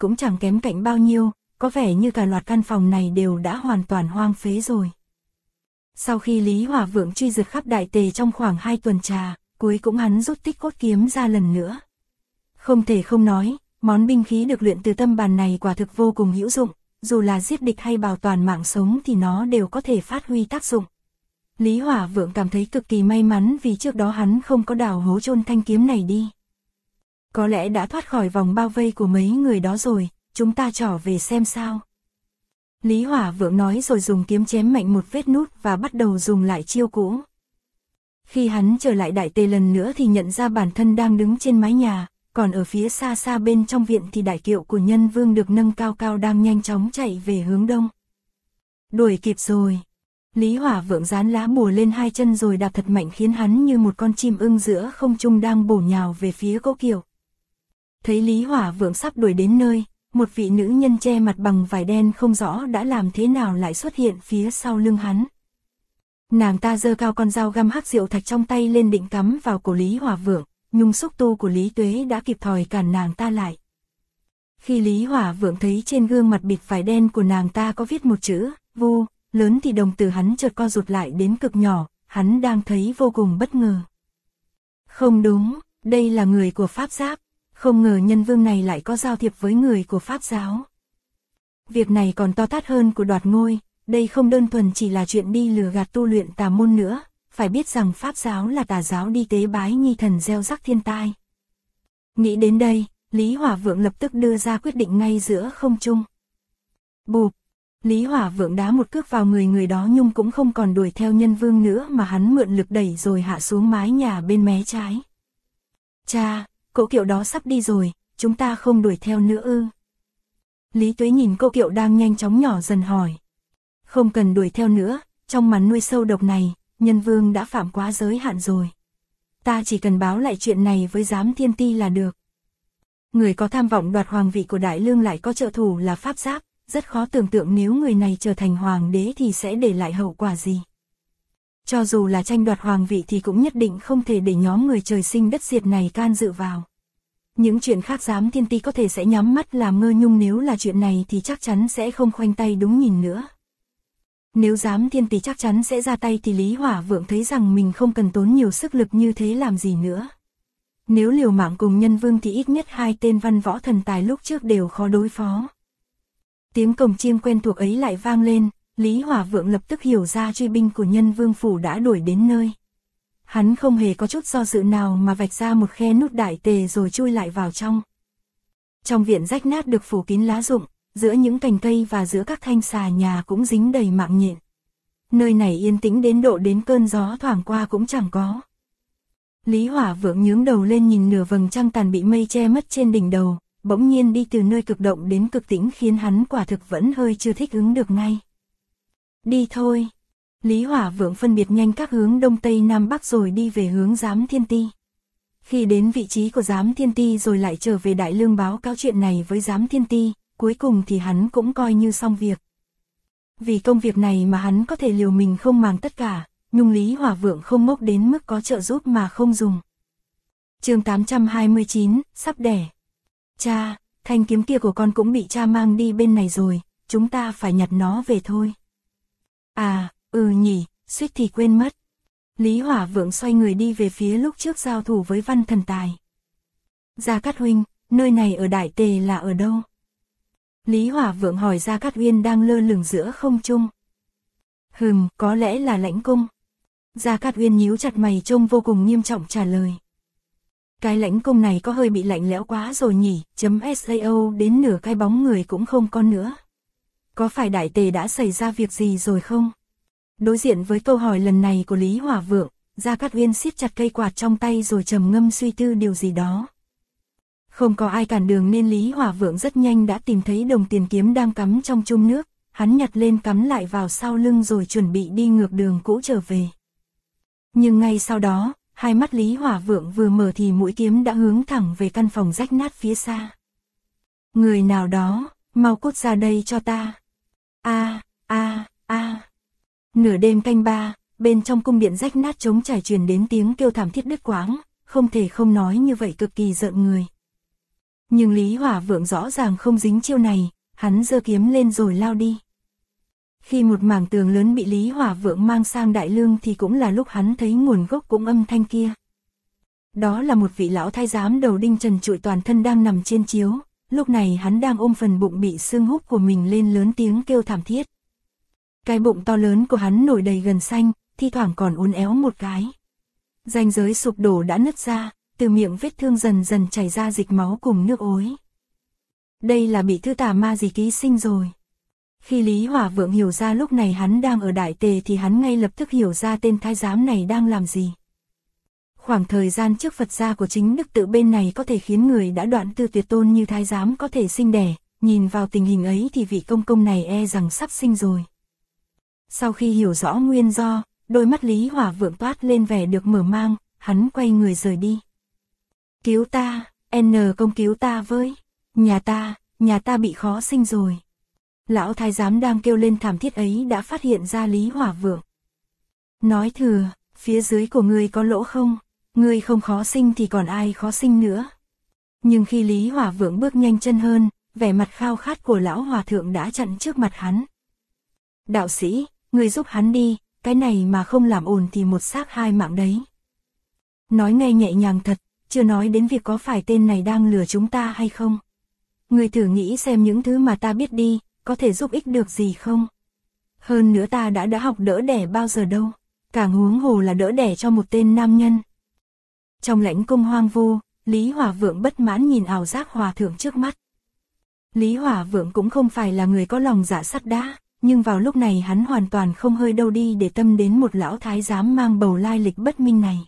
cũng chẳng kém cạnh bao nhiêu, có vẻ như cả loạt căn phòng này đều đã hoàn toàn hoang phế rồi. Sau khi Lý Hỏa Vượng truy rượt khắp Đại Tề trong khoảng 2 tuần trà, cuối cũng hắn rút tích cốt kiếm ra lần nữa. Không thể không nói, món binh khí được luyện từ tâm bàn này quả thực vô cùng hữu dụng, dù là giết địch hay bảo toàn mạng sống thì nó đều có thể phát huy tác dụng. Lý Hỏa Vượng cảm thấy cực kỳ may mắn vì trước đó hắn không có đào hố chôn thanh kiếm này đi. Có lẽ đã thoát khỏi vòng bao vây của mấy người đó rồi, chúng ta trở về xem sao. Lý Hỏa Vượng nói rồi dùng kiếm chém mạnh một vết nút và bắt đầu dùng lại chiêu cũ. Khi hắn trở lại Đại Tề lần nữa thì nhận ra bản thân đang đứng trên mái nhà, còn ở phía xa xa bên trong viện thì đại kiệu của Nhân Vương được nâng cao cao đang nhanh chóng chạy về hướng đông. Đuổi kịp rồi. Lý Hỏa Vượng dán lá bùa lên 2 chân rồi đạp thật mạnh khiến hắn như một con chim ưng giữa không trung đang bổ nhào về phía cỗ kiệu. Thấy Lý Hỏa Vượng sắp đuổi đến nơi, một vị nữ nhân che mặt bằng vải đen không rõ đã làm thế nào lại xuất hiện phía sau lưng hắn. Nàng ta giơ cao con dao găm hắc diệu thạch trong tay lên định cắm vào cổ Lý Hỏa Vượng, nhưng xúc tu của Lý Tuế đã kịp thời cản nàng ta lại. Khi Lý Hỏa Vượng thấy trên gương mặt bịt vải đen của nàng ta có viết một chữ Vu lớn thì đồng tử hắn chợt co rụt lại đến cực nhỏ, hắn đang thấy vô cùng bất ngờ. Không đúng, đây là người của Pháp Giáp, không ngờ Nhân Vương này lại có giao thiệp với người của Pháp giáo. Việc này còn to tát hơn của đoạt ngôi, đây không đơn thuần chỉ là chuyện đi lừa gạt tu luyện tà môn nữa, phải biết rằng Pháp giáo là tà giáo đi tế bái nhi thần gieo rắc thiên tai. Nghĩ đến đây, Lý Hỏa Vượng lập tức đưa ra quyết định ngay giữa không trung. Bụp! Lý Hỏa Vượng đá một cước vào người đó nhưng cũng không còn đuổi theo Nhân Vương nữa mà hắn mượn lực đẩy rồi hạ xuống mái nhà bên mé trái. Cha, cỗ kiệu đó sắp đi rồi, chúng ta không đuổi theo nữa ư? Lý Tuế nhìn cỗ kiệu đang nhanh chóng nhỏ dần hỏi. Không cần đuổi theo nữa, trong màn nuôi sâu độc này, Nhân Vương đã phạm quá giới hạn rồi. Ta chỉ cần báo lại chuyện này với Giám Thiên Ti là được. Người có tham vọng đoạt hoàng vị của Đại Lương lại có trợ thủ là Pháp Giáp, rất khó tưởng tượng nếu người này trở thành hoàng đế thì sẽ để lại hậu quả gì. Cho dù là tranh đoạt hoàng vị thì cũng nhất định không thể để nhóm người trời sinh đất diệt này can dự vào. Những chuyện khác Giám Thiên Ti có thể sẽ nhắm mắt làm ngơ, nhưng nếu là chuyện này thì chắc chắn sẽ không khoanh tay đúng nhìn nữa. Nếu Giám Thiên Ti chắc chắn sẽ ra tay thì Lý Hỏa Vượng thấy rằng mình không cần tốn nhiều sức lực như thế làm gì nữa. Nếu liều mạng cùng Nhân Vương thì ít nhất 2 tên văn võ thần tài lúc trước đều khó đối phó. Tiếng cồng chiêng quen thuộc ấy lại vang lên, Lý Hỏa Vượng lập tức hiểu ra truy binh của Nhân Vương phủ đã đuổi đến nơi. Hắn không hề có chút do dự nào mà vạch ra một khe nút Đại Tề rồi chui lại vào trong. Trong viện rách nát được phủ kín lá rụng, giữa những cành cây và giữa các thanh xà nhà cũng dính đầy mạng nhện. Nơi này yên tĩnh đến độ đến cơn gió thoảng qua cũng chẳng có. Lý Hỏa Vượng nhướng đầu lên nhìn nửa vầng trăng tàn bị mây che mất trên đỉnh đầu, bỗng nhiên đi từ nơi cực động đến cực tĩnh khiến hắn quả thực vẫn hơi chưa thích ứng được ngay. Đi thôi. Lý Hỏa Vượng phân biệt nhanh các hướng đông tây nam bắc rồi đi về hướng Giám Thiên Ti. Khi đến vị trí của Giám Thiên Ti rồi lại trở về Đại Lương báo cáo chuyện này với Giám Thiên Ti, cuối cùng thì hắn cũng coi như xong việc. Vì công việc này mà hắn có thể liều mình không màng tất cả, nhưng Lý Hỏa Vượng không ngốc đến mức có trợ giúp mà không dùng. Chương 829, sắp đẻ. Cha, thanh kiếm kia của con cũng bị cha mang đi bên này rồi, chúng ta phải nhặt nó về thôi. À, nhỉ, suýt thì quên mất. Lý Hỏa Vượng xoay người đi về phía lúc trước giao thủ với Văn Thần Tài. Gia Cát huynh, nơi này ở Đại Tề là ở đâu? Lý Hỏa Vượng hỏi Gia Cát Uyên đang lơ lửng giữa không trung. Có lẽ là lãnh cung. Gia Cát Uyên nhíu chặt mày trông vô cùng nghiêm trọng trả lời. Cái lãnh cung này có hơi bị lạnh lẽo quá rồi nhỉ, .sao đến nửa cái bóng người cũng không có nữa. Có phải Đại Tề đã xảy ra việc gì rồi không? Đối diện với câu hỏi lần này của Lý Hỏa Vượng, Gia Cát Uyên siết chặt cây quạt trong tay rồi trầm ngâm suy tư điều gì đó. Không có ai cản đường nên Lý Hỏa Vượng rất nhanh đã tìm thấy đồng tiền kiếm đang cắm trong chum nước, hắn nhặt lên cắm lại vào sau lưng rồi chuẩn bị đi ngược đường cũ trở về. Nhưng ngay sau đó, hai mắt Lý Hỏa Vượng vừa mở thì mũi kiếm đã hướng thẳng về căn phòng rách nát phía xa. Người nào đó, mau cút ra đây cho ta. Nửa đêm canh 3, bên trong cung điện rách nát trống trải truyền đến tiếng kêu thảm thiết đứt quãng, không thể không nói như vậy cực kỳ rợn người. Nhưng Lý Hỏa Vượng rõ ràng không dính chiêu này, hắn giơ kiếm lên rồi lao đi. Khi một mảng tường lớn bị Lý Hỏa Vượng mang sang Đại Lương thì cũng là lúc hắn thấy nguồn gốc cũng âm thanh kia. Đó là một vị lão thái giám đầu đinh trần trụi toàn thân đang nằm trên chiếu, lúc này hắn đang ôm phần bụng bị xương húp của mình lên lớn tiếng kêu thảm thiết. Cái bụng to lớn của hắn nổi đầy gần xanh, thi thoảng còn uốn éo một cái. Ranh giới sụp đổ đã nứt ra, từ miệng vết thương dần dần chảy ra dịch máu cùng nước ối. Đây là bị thư tà ma gì ký sinh rồi. Khi Lý Hỏa Vượng hiểu ra lúc này hắn đang ở Đại Tề thì hắn ngay lập tức hiểu ra tên thái giám này đang làm gì. Khoảng thời gian trước Phật gia của chính Đức Tự bên này có thể khiến người đã đoạn tư tuyệt tôn như thái giám có thể sinh đẻ, nhìn vào tình hình ấy thì vị công công này e rằng sắp sinh rồi. Sau khi hiểu rõ nguyên do, đôi mắt Lý Hỏa Vượng toát lên vẻ được mở mang, hắn quay người rời đi. Cứu ta, N công cứu ta với, nhà ta bị khó sinh rồi. Lão thái giám đang kêu lên thảm thiết ấy đã phát hiện ra Lý Hỏa Vượng. Nói thừa, phía dưới của ngươi có lỗ không? Ngươi không khó sinh thì còn ai khó sinh nữa. Nhưng khi Lý Hỏa Vượng bước nhanh chân hơn, vẻ mặt khao khát của lão hòa thượng đã chặn trước mặt hắn. Đạo sĩ, ngươi giúp hắn đi, cái này mà không làm ổn thì một xác hai mạng đấy. Nói nghe nhẹ nhàng thật, chưa nói đến việc có phải tên này đang lừa chúng ta hay không. Ngươi thử nghĩ xem những thứ mà ta biết đi, có thể giúp ích được gì không? Hơn nữa ta đã học đỡ đẻ bao giờ đâu, càng huống hồ là đỡ đẻ cho một tên nam nhân. Trong lãnh cung hoang vu, Lý Hỏa Vượng bất mãn nhìn ảo giác hòa thượng trước mắt. Lý Hỏa Vượng cũng không phải là người có lòng dạ sắt đá, nhưng vào lúc này hắn hoàn toàn không hơi đâu đi để tâm đến một lão thái giám mang bầu lai lịch bất minh này.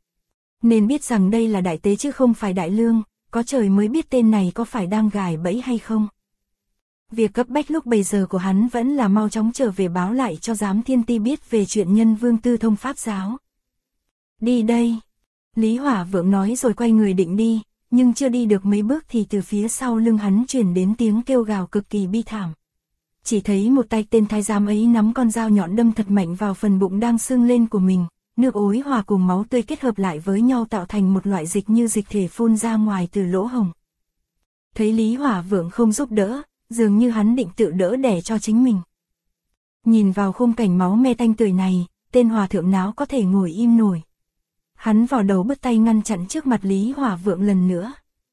Nên biết rằng đây là Đại Tế chứ không phải Đại Lương, có trời mới biết tên này có phải đang gài bẫy hay không. Việc cấp bách lúc bấy giờ của hắn vẫn là mau chóng trở về báo lại cho giám thiên ti biết về chuyện nhân vương tư thông pháp giáo. Đi đây, Lý Hỏa Vượng nói rồi quay người định đi, nhưng chưa đi được mấy bước thì từ phía sau lưng hắn truyền đến tiếng kêu gào cực kỳ bi thảm. Chỉ thấy một tay tên thái giám ấy nắm con dao nhọn đâm thật mạnh vào phần bụng đang sưng lên của mình, nước ối hòa cùng máu tươi kết hợp lại với nhau tạo thành một loại dịch như dịch thể phun ra ngoài từ lỗ hổng. Thấy Lý Hỏa Vượng không giúp đỡ, dường như hắn định tự đỡ đẻ cho chính mình. Nhìn vào khung cảnh máu me tanh tưởi này, tên hòa thượng nào có thể ngồi im nổi. Hắn vò đầu bứt tay ngăn chặn trước mặt Lý Hỏa Vượng lần nữa.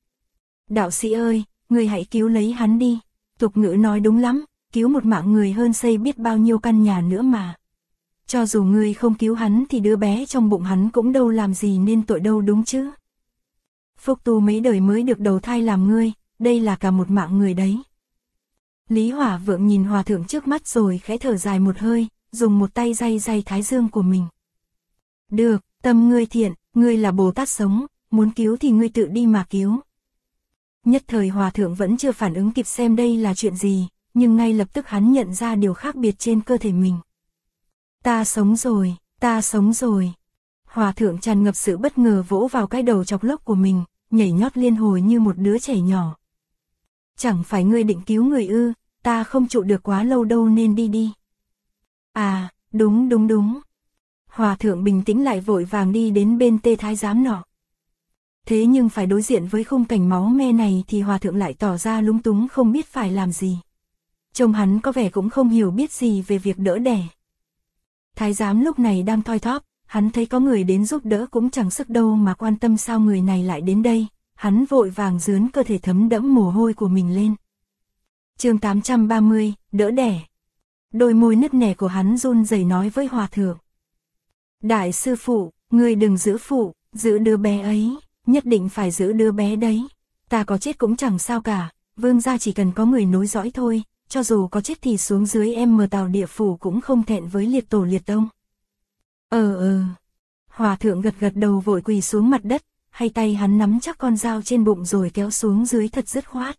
Đạo sĩ ơi, người hãy cứu lấy hắn đi. Tục ngữ nói đúng lắm, cứu một mạng người hơn xây biết bao nhiêu căn nhà nữa mà. Cho dù ngươi không cứu hắn thì đứa bé trong bụng hắn cũng đâu làm gì nên tội đâu đúng chứ. Phúc tu mấy đời mới được đầu thai làm ngươi, đây là cả một mạng người đấy. Lý Hỏa Vượng nhìn hòa thượng trước mắt rồi khẽ thở dài một hơi, dùng một tay day thái dương của mình. Được, tâm ngươi thiện, ngươi là Bồ Tát sống, muốn cứu thì ngươi tự đi mà cứu. Nhất thời hòa thượng vẫn chưa phản ứng kịp xem đây là chuyện gì, nhưng ngay lập tức hắn nhận ra điều khác biệt trên cơ thể mình. Ta sống rồi, ta sống rồi. Hòa thượng tràn ngập sự bất ngờ vỗ vào cái đầu chọc lốc của mình, nhảy nhót liên hồi như một đứa trẻ nhỏ. Chẳng phải ngươi định cứu người ư, ta không trụ được quá lâu đâu nên đi đi. À, đúng. Hòa thượng bình tĩnh lại vội vàng đi đến bên tê thái giám nọ. Thế nhưng phải đối diện với khung cảnh máu me này thì hòa thượng lại tỏ ra lúng túng không biết phải làm gì. Trông hắn có vẻ cũng không hiểu biết gì về việc đỡ đẻ. Thái giám lúc này đang thoi thóp, hắn thấy có người đến giúp đỡ cũng chẳng sức đâu mà quan tâm sao người này lại đến đây, hắn vội vàng rướn cơ thể thấm đẫm mồ hôi của mình lên. Chương 830, đỡ đẻ. Đôi môi nứt nẻ của hắn run rẩy nói với hòa thượng. Đại sư phụ, ngươi đừng giữ đứa bé ấy, nhất định phải giữ đứa bé đấy. Ta có chết cũng chẳng sao cả, vương gia chỉ cần có người nối dõi thôi, cho dù có chết thì xuống dưới em mờ tàu địa phủ cũng không thẹn với liệt tổ liệt tông. Hòa thượng gật đầu vội quỳ xuống mặt đất, hay tay hắn nắm chắc con dao trên bụng rồi kéo xuống dưới thật dứt khoát.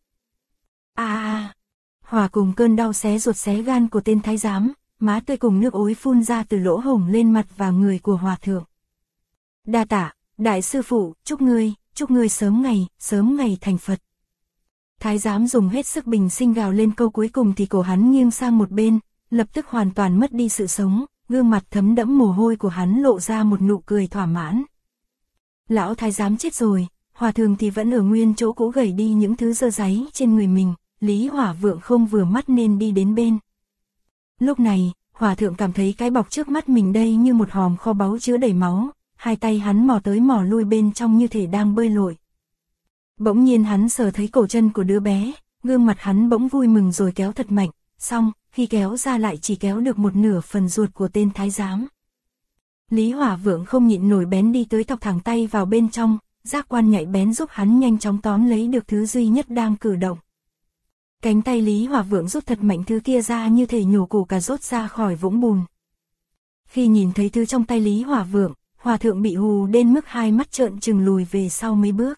Hòa cùng cơn đau xé ruột xé gan của tên thái giám, má tươi cùng nước ối phun ra từ lỗ hổng lên mặt và người của hòa thượng. Đa tạ, đại sư phụ, chúc ngươi sớm ngày thành Phật. Thái giám dùng hết sức bình sinh gào lên câu cuối cùng thì cổ hắn nghiêng sang một bên, lập tức hoàn toàn mất đi sự sống, gương mặt thấm đẫm mồ hôi của hắn lộ ra một nụ cười thỏa mãn. Lão thái giám chết rồi, Hòa thượng thì vẫn ở nguyên chỗ cũ gẩy đi những thứ dơ dáy trên người mình, Lý Hỏa Vượng không vừa mắt nên đi đến bên. Lúc này, Hòa thượng cảm thấy cái bọc trước mắt mình đây như một hòm kho báu chứa đầy máu, hai tay hắn mò tới mò lui bên trong như thể đang bơi lội. Bỗng nhiên hắn sờ thấy cổ chân của đứa bé, gương mặt hắn bỗng vui mừng rồi kéo thật mạnh, xong, khi kéo ra lại chỉ kéo được một nửa phần ruột của tên thái giám. Lý Hỏa Vượng không nhịn nổi bén đi tới thọc thẳng tay vào bên trong, giác quan nhạy bén giúp hắn nhanh chóng tóm lấy được thứ duy nhất đang cử động. Cánh tay Lý Hỏa Vượng rút thật mạnh thứ kia ra như thể nhổ củ cà rốt ra khỏi vũng bùn. Khi nhìn thấy thứ trong tay Lý Hỏa Vượng, Hòa thượng bị hù đến mức hai mắt trợn trừng lùi về sau mấy bước.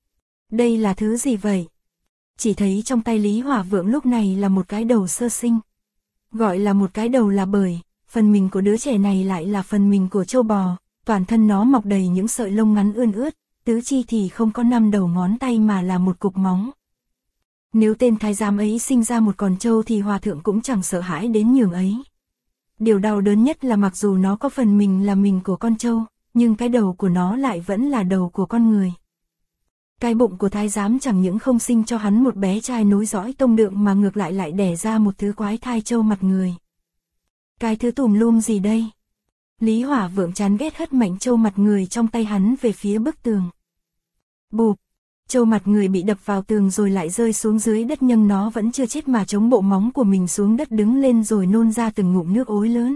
Đây là thứ gì vậy? Chỉ thấy trong tay Lý Hỏa Vượng lúc này là một cái đầu sơ sinh. Gọi là một cái đầu là bởi, phần mình của đứa trẻ này lại là phần mình của trâu bò, toàn thân nó mọc đầy những sợi lông ngắn ươn ướt, tứ chi thì không có 5 đầu ngón tay mà là một cục móng. Nếu tên thái giám ấy sinh ra một con trâu thì Hòa thượng cũng chẳng sợ hãi đến nhường ấy. Điều đau đớn nhất là mặc dù nó có phần mình là mình của con trâu, nhưng cái đầu của nó lại vẫn là đầu của con người. Cái bụng của thái giám chẳng những không sinh cho hắn một bé trai nối dõi tông đường mà ngược lại đẻ ra một thứ quái thai trâu mặt người. Cái thứ tùm lum gì đây? Lý Hỏa Vượng chán ghét hất mạnh trâu mặt người trong tay hắn về phía bức tường. Bụp! Trâu mặt người bị đập vào tường rồi lại rơi xuống dưới đất, nhưng nó vẫn chưa chết mà chống bộ móng của mình xuống đất đứng lên rồi nôn ra từng ngụm nước ối lớn.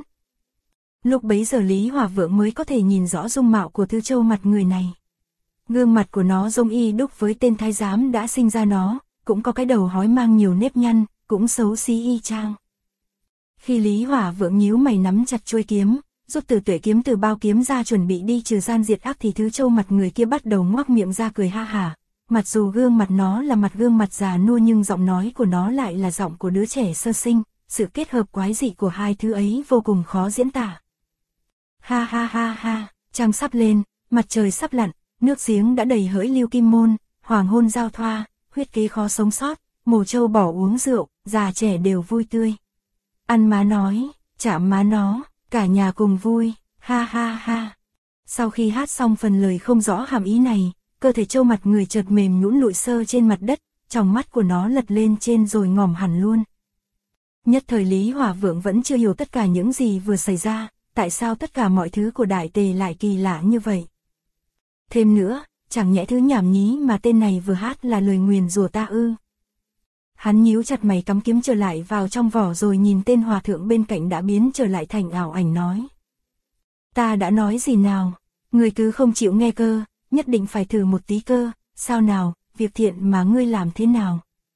Lúc bấy giờ Lý Hỏa Vượng mới có thể nhìn rõ dung mạo của thứ trâu mặt người này. Gương mặt của nó giống y đúc với tên thái giám đã sinh ra nó, cũng có cái đầu hói mang nhiều nếp nhăn, cũng xấu xí y chang. Khi Lý Hỏa Vượng nhíu mày nắm chặt chuôi kiếm, rút từ tuệ kiếm từ bao kiếm ra chuẩn bị đi trừ gian diệt ác thì thứ trâu mặt người kia bắt đầu ngoác miệng ra cười ha hả. Mặc dù gương mặt nó là gương mặt già nua nhưng giọng nói của nó lại là giọng của đứa trẻ sơ sinh, sự kết hợp quái dị của hai thứ ấy vô cùng khó diễn tả. Ha ha ha ha, trăng sắp lên, mặt trời sắp lặn, nước giếng đã đầy hỡi Lưu Kim Môn, hoàng hôn giao thoa, huyết kế khó sống sót, mồ trâu bỏ uống rượu, già trẻ đều vui tươi. Ăn má nói, chạm má nó, cả nhà cùng vui, ha ha ha. Sau khi hát xong phần lời không rõ hàm ý này, cơ thể trâu mặt người chợt mềm nhũn lụi sơ trên mặt đất, trong mắt của nó lật lên trên rồi ngòm hẳn luôn. Nhất thời Lý Hỏa Vượng vẫn chưa hiểu tất cả những gì vừa xảy ra, tại sao tất cả mọi thứ của Đại Tề lại kỳ lạ như vậy. Thêm nữa, chẳng nhẽ thứ nhảm nhí mà tên này vừa hát là lời nguyền rủa ta ư? Hắn nhíu chặt mày cắm kiếm trở lại vào trong vỏ rồi nhìn tên hòa thượng bên cạnh đã biến trở lại thành ảo ảnh nói. Ta đã nói gì nào, ngươi cứ không chịu nghe cơ, nhất định phải thử một tí cơ, sao nào, việc thiện mà ngươi làm thế nào?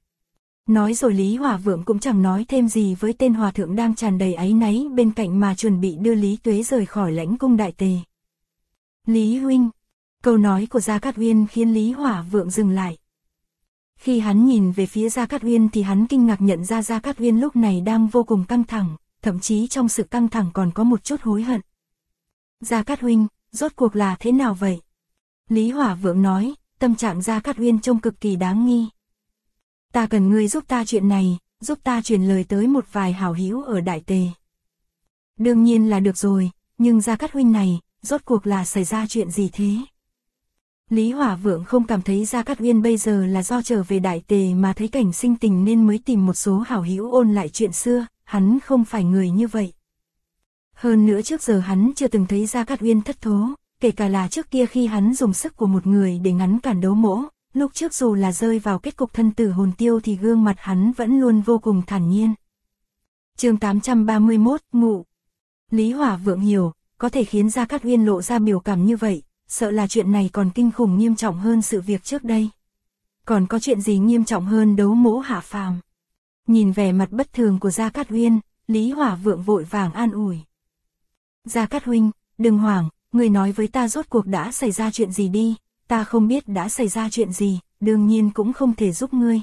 Nói rồi Lý Hỏa Vượng cũng chẳng nói thêm gì với tên hòa thượng đang tràn đầy áy náy bên cạnh mà chuẩn bị đưa Lý Tuế rời khỏi lãnh cung Đại Tề. Lý huynh, câu nói của Gia Cát Uyên khiến Lý Hỏa Vượng dừng lại. Khi hắn nhìn về phía Gia Cát Uyên thì hắn kinh ngạc nhận ra Gia Cát Uyên lúc này đang vô cùng căng thẳng, thậm chí trong sự căng thẳng còn có một chút hối hận. Gia Cát huynh, rốt cuộc là thế nào vậy? Lý Hỏa Vượng nói, tâm trạng Gia Cát Uyên trông cực kỳ đáng nghi. Ta cần ngươi giúp ta chuyện này, giúp ta truyền lời tới một vài hảo hữu ở Đại Tề. Đương nhiên là được rồi, nhưng Gia Cát huynh này, rốt cuộc là xảy ra chuyện gì thế? Lý Hỏa Vượng không cảm thấy Gia Cát Uyên bây giờ là do trở về Đại Tề mà thấy cảnh sinh tình nên mới tìm một số hảo hữu ôn lại chuyện xưa, hắn không phải người như vậy. Hơn nữa trước giờ hắn chưa từng thấy Gia Cát Uyên thất thố, kể cả là trước kia khi hắn dùng sức của một người để ngăn cản đấu mỗ, lúc trước dù là rơi vào kết cục thân tử hồn tiêu thì gương mặt hắn vẫn luôn vô cùng thản nhiên. Chương 831, ngụ. Lý Hỏa Vượng hiểu, có thể khiến Gia Cát Uyên lộ ra biểu cảm như vậy, sợ là chuyện này còn kinh khủng nghiêm trọng hơn sự việc trước đây. Còn có chuyện gì nghiêm trọng hơn đấu mỗ hạ phàm? Nhìn vẻ mặt bất thường của Gia Cát Uyên, Lý Hỏa Vượng vội vàng an ủi. Gia Cát huynh, đừng hoảng, người nói với ta rốt cuộc đã xảy ra chuyện gì đi, ta không biết đã xảy ra chuyện gì, đương nhiên cũng không thể giúp ngươi.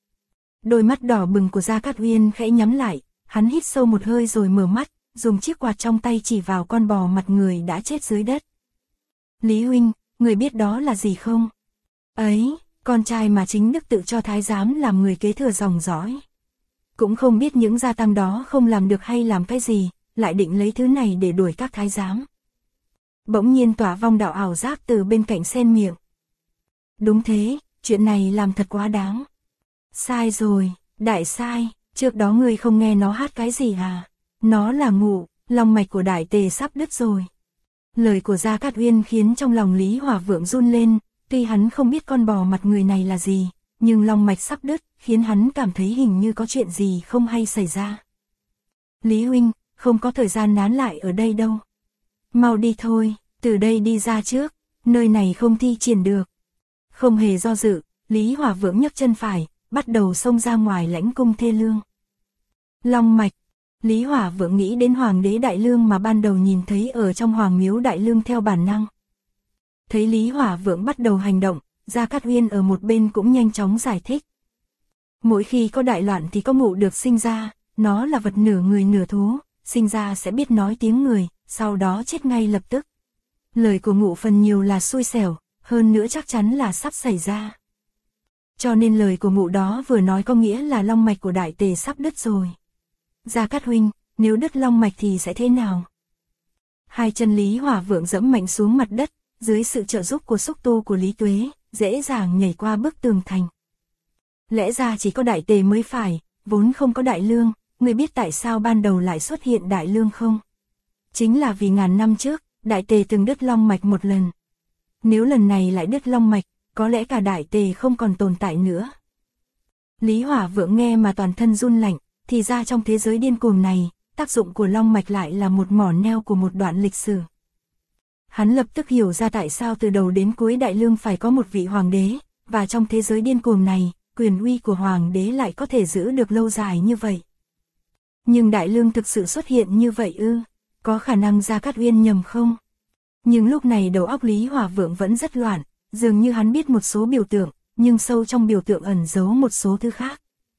Đôi mắt đỏ bừng của Gia Cát Uyên khẽ nhắm lại, hắn hít sâu một hơi rồi mở mắt, dùng chiếc quạt trong tay chỉ vào con bò mặt người đã chết dưới đất. Lý huynh, người biết đó là gì không? Ấy, con trai mà chính Đức tự cho thái giám làm người kế thừa dòng dõi. Cũng không biết những gia tăng đó không làm được hay làm cái gì, lại định lấy thứ này để đuổi các thái giám. Bỗng nhiên Tỏa Vong đạo ảo giác từ bên cạnh xen miệng. Đúng thế, chuyện này làm thật quá đáng. Sai rồi, đại sai, trước đó ngươi không nghe nó hát cái gì à? Nó là ngụ, long mạch của đại tề sắp đứt rồi. Lời của Gia Cát Uyên khiến trong lòng Lý Hỏa Vượng run lên, tuy hắn không biết con bò mặt người này là gì, nhưng long mạch sắp đứt, khiến hắn cảm thấy hình như có chuyện gì không hay xảy ra. Lý huynh, không có thời gian nán lại ở đây đâu. Mau đi thôi, từ đây đi ra trước, nơi này không thi triển được. Không hề do dự, Lý Hỏa Vượng nhấc chân phải, bắt đầu xông ra ngoài lãnh cung Thê Lương. Long mạch, Lý Hỏa Vượng nghĩ đến Hoàng đế Đại Lương mà ban đầu nhìn thấy ở trong Hoàng miếu Đại Lương theo bản năng. Thấy Lý Hỏa Vượng bắt đầu hành động, Gia Cát Uyên ở một bên cũng nhanh chóng giải thích. Mỗi khi có đại loạn thì có mụ được sinh ra, nó là vật nửa người nửa thú, sinh ra sẽ biết nói tiếng người, sau đó chết ngay lập tức. Lời của mụ phần nhiều là xui xẻo, hơn nữa chắc chắn là sắp xảy ra. Cho nên lời của mụ đó vừa nói có nghĩa là long mạch của đại tề sắp đứt rồi. Gia Cát huynh, nếu đứt long mạch thì sẽ thế nào? Hai chân Lý Hỏa Vượng giẫm mạnh xuống mặt đất, dưới sự trợ giúp của xúc tu của Lý Tuế, dễ dàng nhảy qua bức tường thành. Lẽ ra chỉ có đại tề mới phải, vốn không có đại lương, người biết tại sao ban đầu lại xuất hiện đại lương không? Chính là vì ngàn năm trước, đại tề từng đứt long mạch một lần. Nếu lần này lại đứt long mạch, có lẽ cả đại tề không còn tồn tại nữa. Lý Hỏa Vượng nghe mà toàn thân run lạnh, thì ra trong thế giới điên cuồng này, tác dụng của long mạch lại là một mỏ neo của một đoạn lịch sử. Hắn lập tức hiểu ra tại sao từ đầu đến cuối đại lương phải có một vị hoàng đế, và trong thế giới điên cuồng này, quyền uy của hoàng đế lại có thể giữ được lâu dài như vậy. Nhưng đại lương thực sự xuất hiện như vậy ư? Có khả năng Gia Cát Uyên nhầm không? Nhưng lúc này đầu óc Lý Hỏa Vượng vẫn rất loạn, dường như hắn biết một số biểu tượng, nhưng sâu trong biểu tượng ẩn giấu một số thứ khác.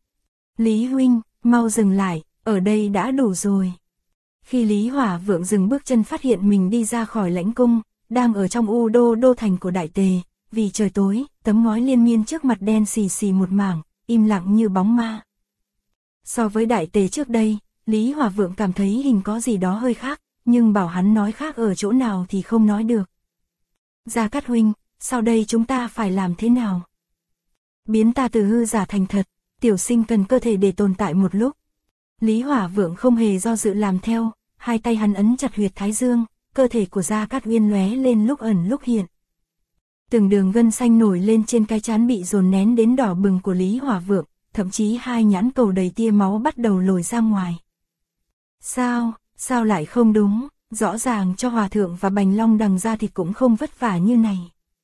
Lý huynh, mau dừng lại, ở đây đã đủ rồi. Khi Lý Hỏa Vượng dừng bước chân phát hiện mình đi ra khỏi lãnh cung, đang ở trong đô thành của đại tề, vì trời tối, tấm ngói liên miên trước mặt đen xì xì một mảng, im lặng như bóng ma. So với đại tề trước đây, Lý Hỏa Vượng cảm thấy hình có gì đó hơi khác, nhưng bảo hắn nói khác ở chỗ nào thì không nói được. Gia Cát huynh, sau đây chúng ta phải làm thế nào? Biến ta từ hư giả thành thật, tiểu sinh cần cơ thể để tồn tại một lúc. Lý Hỏa Vượng không hề do dự làm theo, hai tay hắn ấn chặt huyệt thái dương, cơ thể của Gia Cát Uyên lóe lên lúc ẩn lúc hiện. Từng đường gân xanh nổi lên trên cái trán bị dồn nén đến đỏ bừng của Lý Hỏa Vượng, thậm chí hai nhãn cầu đầy tia máu bắt đầu lồi ra ngoài. Sao lại không đúng, rõ ràng cho Hòa Thượng và Bành Long Đằng ra thì cũng không vất vả như này.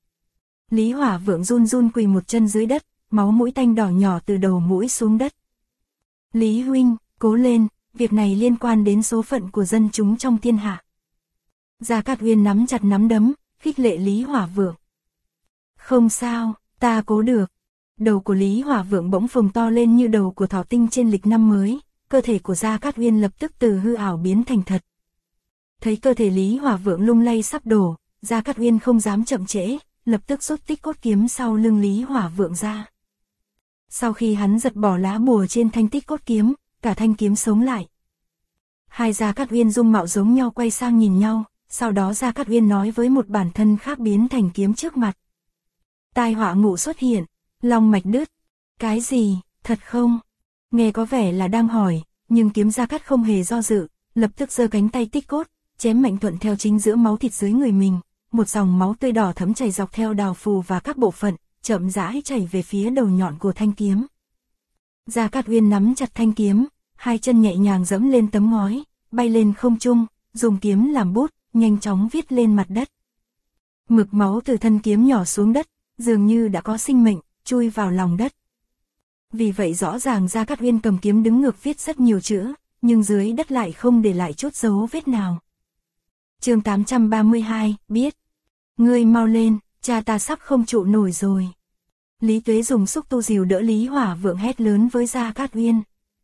Lý Hỏa Vượng run run quỳ một chân dưới đất, máu mũi tanh đỏ nhỏ từ đầu mũi xuống đất. Lý huynh, cố lên, việc này liên quan đến số phận của dân chúng trong thiên hạ. Gia Cát Uyên nắm chặt nắm đấm, khích lệ Lý Hỏa Vượng. Không sao, ta cố được. Đầu của Lý Hỏa Vượng bỗng phồng to lên như đầu của thỏ tinh trên lịch năm mới, cơ thể của Gia Cát Uyên lập tức từ hư ảo biến thành thật. Thấy cơ thể Lý Hỏa Vượng lung lay sắp đổ, Gia Cát Uyên không dám chậm trễ, lập tức rút tích cốt kiếm sau lưng Lý Hỏa Vượng ra. Sau khi hắn giật bỏ lá bùa trên thanh tích cốt kiếm, cả thanh kiếm sống lại. Hai Gia Cát Uyên dung mạo giống nhau quay sang nhìn nhau, sau đó Gia Cát Uyên nói với một bản thân khác biến thành kiếm trước mặt. Tai họa ngụ xuất hiện, long mạch đứt. Cái gì, thật không? Nghe có vẻ là đang hỏi, nhưng kiếm Gia Cát không hề do dự, lập tức giơ cánh tay tích cốt, chém mạnh thuận theo chính giữa máu thịt dưới người mình, một dòng máu tươi đỏ thấm chảy dọc theo đào phù và các bộ phận, chậm rãi chảy về phía đầu nhọn của thanh kiếm. Gia Cát Uyên nắm chặt thanh kiếm, hai chân nhẹ nhàng giẫm lên tấm ngói, bay lên không trung, dùng kiếm làm bút, nhanh chóng viết lên mặt đất. Mực máu từ thân kiếm nhỏ xuống đất, dường như đã có sinh mệnh, chui vào lòng đất. Vì vậy rõ ràng Gia Cát Uyên cầm kiếm đứng ngược viết rất nhiều chữ, nhưng dưới đất lại không để lại chút dấu vết nào. Chương 832, biết. Ngươi mau lên, cha ta sắp không trụ nổi rồi. Lý Tuế dùng xúc tu dìu đỡ Lý Hỏa Vượng hét lớn với Gia Cát Uyên.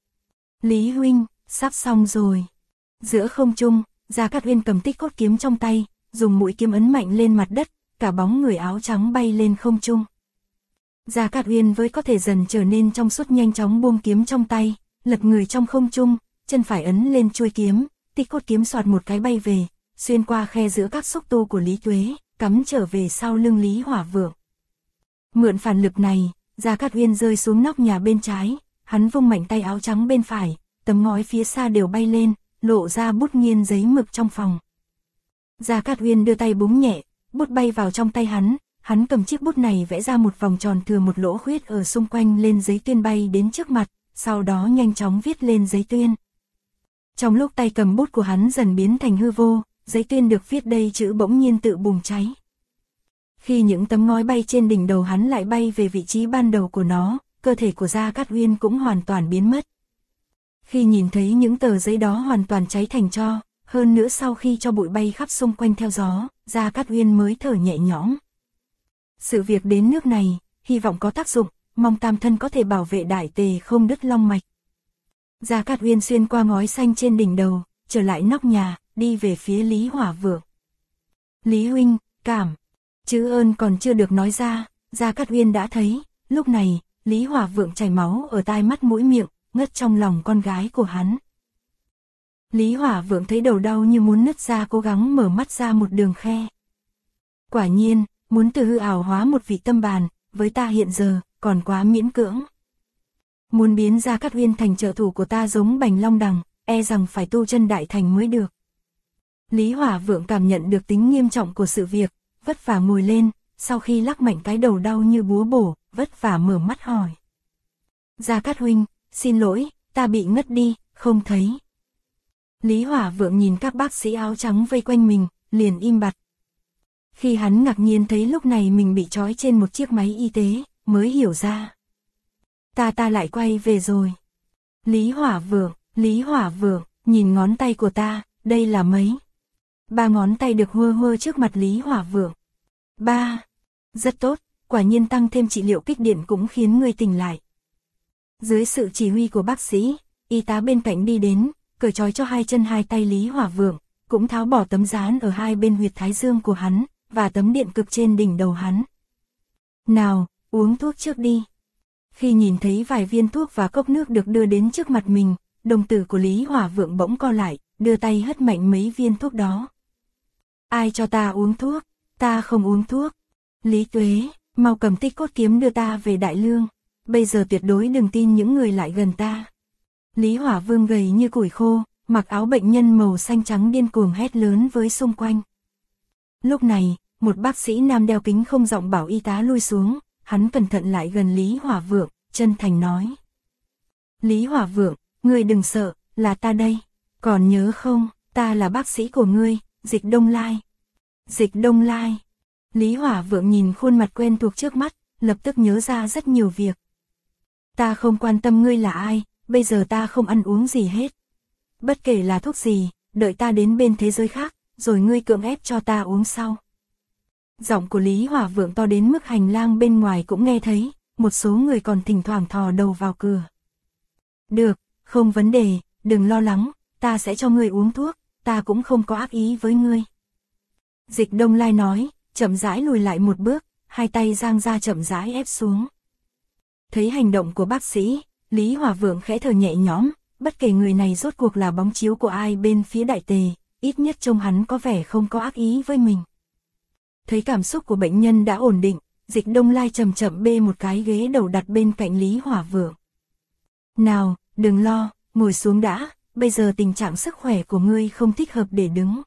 Lý huynh, sắp xong rồi. Giữa không trung, Gia Cát Uyên cầm tích cốt kiếm trong tay, dùng mũi kiếm ấn mạnh lên mặt đất, cả bóng người áo trắng bay lên không trung. Gia Cát Uyên với có thể dần trở nên trong suốt nhanh chóng buông kiếm trong tay, lật người trong không trung, chân phải ấn lên chuôi kiếm, tích cốt kiếm xoạt một cái bay về, xuyên qua khe giữa các xúc tu của Lý Tuế, cắm trở về sau lưng Lý Hỏa Vượng. Mượn phản lực này, Gia Cát Uyên rơi xuống nóc nhà bên trái, hắn vung mạnh tay áo trắng bên phải, tấm ngói phía xa đều bay lên, lộ ra bút nghiên giấy mực trong phòng. Gia Cát Uyên đưa tay búng nhẹ, bút bay vào trong tay hắn cầm chiếc bút này vẽ ra một vòng tròn thừa một lỗ khuyết ở xung quanh lên giấy tuyên bay đến trước mặt, sau đó nhanh chóng viết lên giấy tuyên. Trong lúc tay cầm bút của hắn dần biến thành hư vô, giấy tuyên được viết đầy chữ bỗng nhiên tự bùng cháy. Khi những tấm ngói bay trên đỉnh đầu hắn lại bay về vị trí ban đầu của nó, cơ thể của Gia Cát Uyên cũng hoàn toàn biến mất. Khi nhìn thấy những tờ giấy đó hoàn toàn cháy thành tro, hơn nữa sau khi cho bụi bay khắp xung quanh theo gió, Gia Cát Uyên mới thở nhẹ nhõm. Sự việc đến nước này, hy vọng có tác dụng, mong tam thân có thể bảo vệ đại tề không đứt long mạch. Gia Cát Uyên xuyên qua ngói xanh trên đỉnh đầu, trở lại nóc nhà, đi về phía Lý Hỏa Vượng. Lý huynh, cảm. Chữ ơn còn chưa được nói ra, Gia Cát Uyên đã thấy, lúc này, Lý Hỏa Vượng chảy máu ở tai mắt mũi miệng, ngất trong lòng con gái của hắn. Lý Hỏa Vượng thấy đầu đau như muốn nứt ra, cố gắng mở mắt ra một đường khe. Quả nhiên, muốn từ hư ảo hóa một vị tâm bàn, với ta hiện giờ, còn quá miễn cưỡng. Muốn biến Gia Cát Uyên thành trợ thủ của ta giống Bành Long Đằng, e rằng phải tu chân đại thành mới được. Lý Hỏa Vượng cảm nhận được tính nghiêm trọng của sự việc, vất vả ngồi lên, sau khi lắc mạnh cái đầu đau như búa bổ, vất vả mở mắt hỏi. Gia Cát huynh, xin lỗi, ta bị ngất đi, không thấy. Lý Hỏa Vượng nhìn các bác sĩ áo trắng vây quanh mình, liền im bặt. Khi hắn ngạc nhiên thấy lúc này mình bị trói trên một chiếc máy y tế, mới hiểu ra. Ta lại quay về rồi. Lý Hỏa Vượng, nhìn ngón tay của ta, đây là mấy? 3 ngón tay được hơ trước mặt Lý Hỏa Vượng. 3. Rất tốt, quả nhiên tăng thêm trị liệu kích điện cũng khiến ngươi tỉnh lại. Dưới sự chỉ huy của bác sĩ, y tá bên cạnh đi đến, cởi trói cho 2 chân 2 tay Lý Hỏa Vượng, cũng tháo bỏ tấm dán ở 2 bên huyệt thái dương của hắn, và tấm điện cực trên đỉnh đầu hắn. Nào, uống thuốc trước đi. Khi nhìn thấy vài viên thuốc và cốc nước được đưa đến trước mặt mình, đồng tử của Lý Hỏa Vượng bỗng co lại, đưa tay hất mạnh mấy viên thuốc đó. Ai cho ta uống thuốc? Ta không uống thuốc. Lý Tuế, mau cầm Tích Cốt Kiếm đưa ta về Đại Lương. Bây giờ tuyệt đối đừng tin những người lại gần ta. Lý Hỏa Vương gầy như củi khô, mặc áo bệnh nhân màu xanh trắng điên cuồng hét lớn với xung quanh. Lúc này, một bác sĩ nam đeo kính không giọng bảo y tá lui xuống, hắn cẩn thận lại gần Lý Hỏa Vượng, chân thành nói. Lý Hỏa Vượng, ngươi đừng sợ, là ta đây. Còn nhớ không, ta là bác sĩ của ngươi, Dịch Đông Lai. Dịch Đông Lai. Lý Hỏa Vượng nhìn khuôn mặt quen thuộc trước mắt, lập tức nhớ ra rất nhiều việc. Ta không quan tâm ngươi là ai, bây giờ ta không ăn uống gì hết. Bất kể là thuốc gì, đợi ta đến bên thế giới khác, rồi ngươi cưỡng ép cho ta uống sau. Giọng của Lý Hỏa Vượng to đến mức hành lang bên ngoài cũng nghe thấy, một số người còn thỉnh thoảng thò đầu vào cửa. Được, không vấn đề, đừng lo lắng, ta sẽ cho ngươi uống thuốc, ta cũng không có ác ý với ngươi. Dịch Đông Lai nói, chậm rãi lùi lại một bước, 2 tay giang ra chậm rãi ép xuống. Thấy hành động của bác sĩ, Lý Hỏa Vượng khẽ thở nhẹ nhõm, bất kể người này rốt cuộc là bóng chiếu của ai bên phía đại tề, ít nhất trông hắn có vẻ không có ác ý với mình. Thấy cảm xúc của bệnh nhân đã ổn định, Dịch Đông Lai chậm chậm bê một cái ghế đầu đặt bên cạnh Lý Hỏa Vượng. Nào, đừng lo, ngồi xuống đã, bây giờ tình trạng sức khỏe của ngươi không thích hợp để đứng.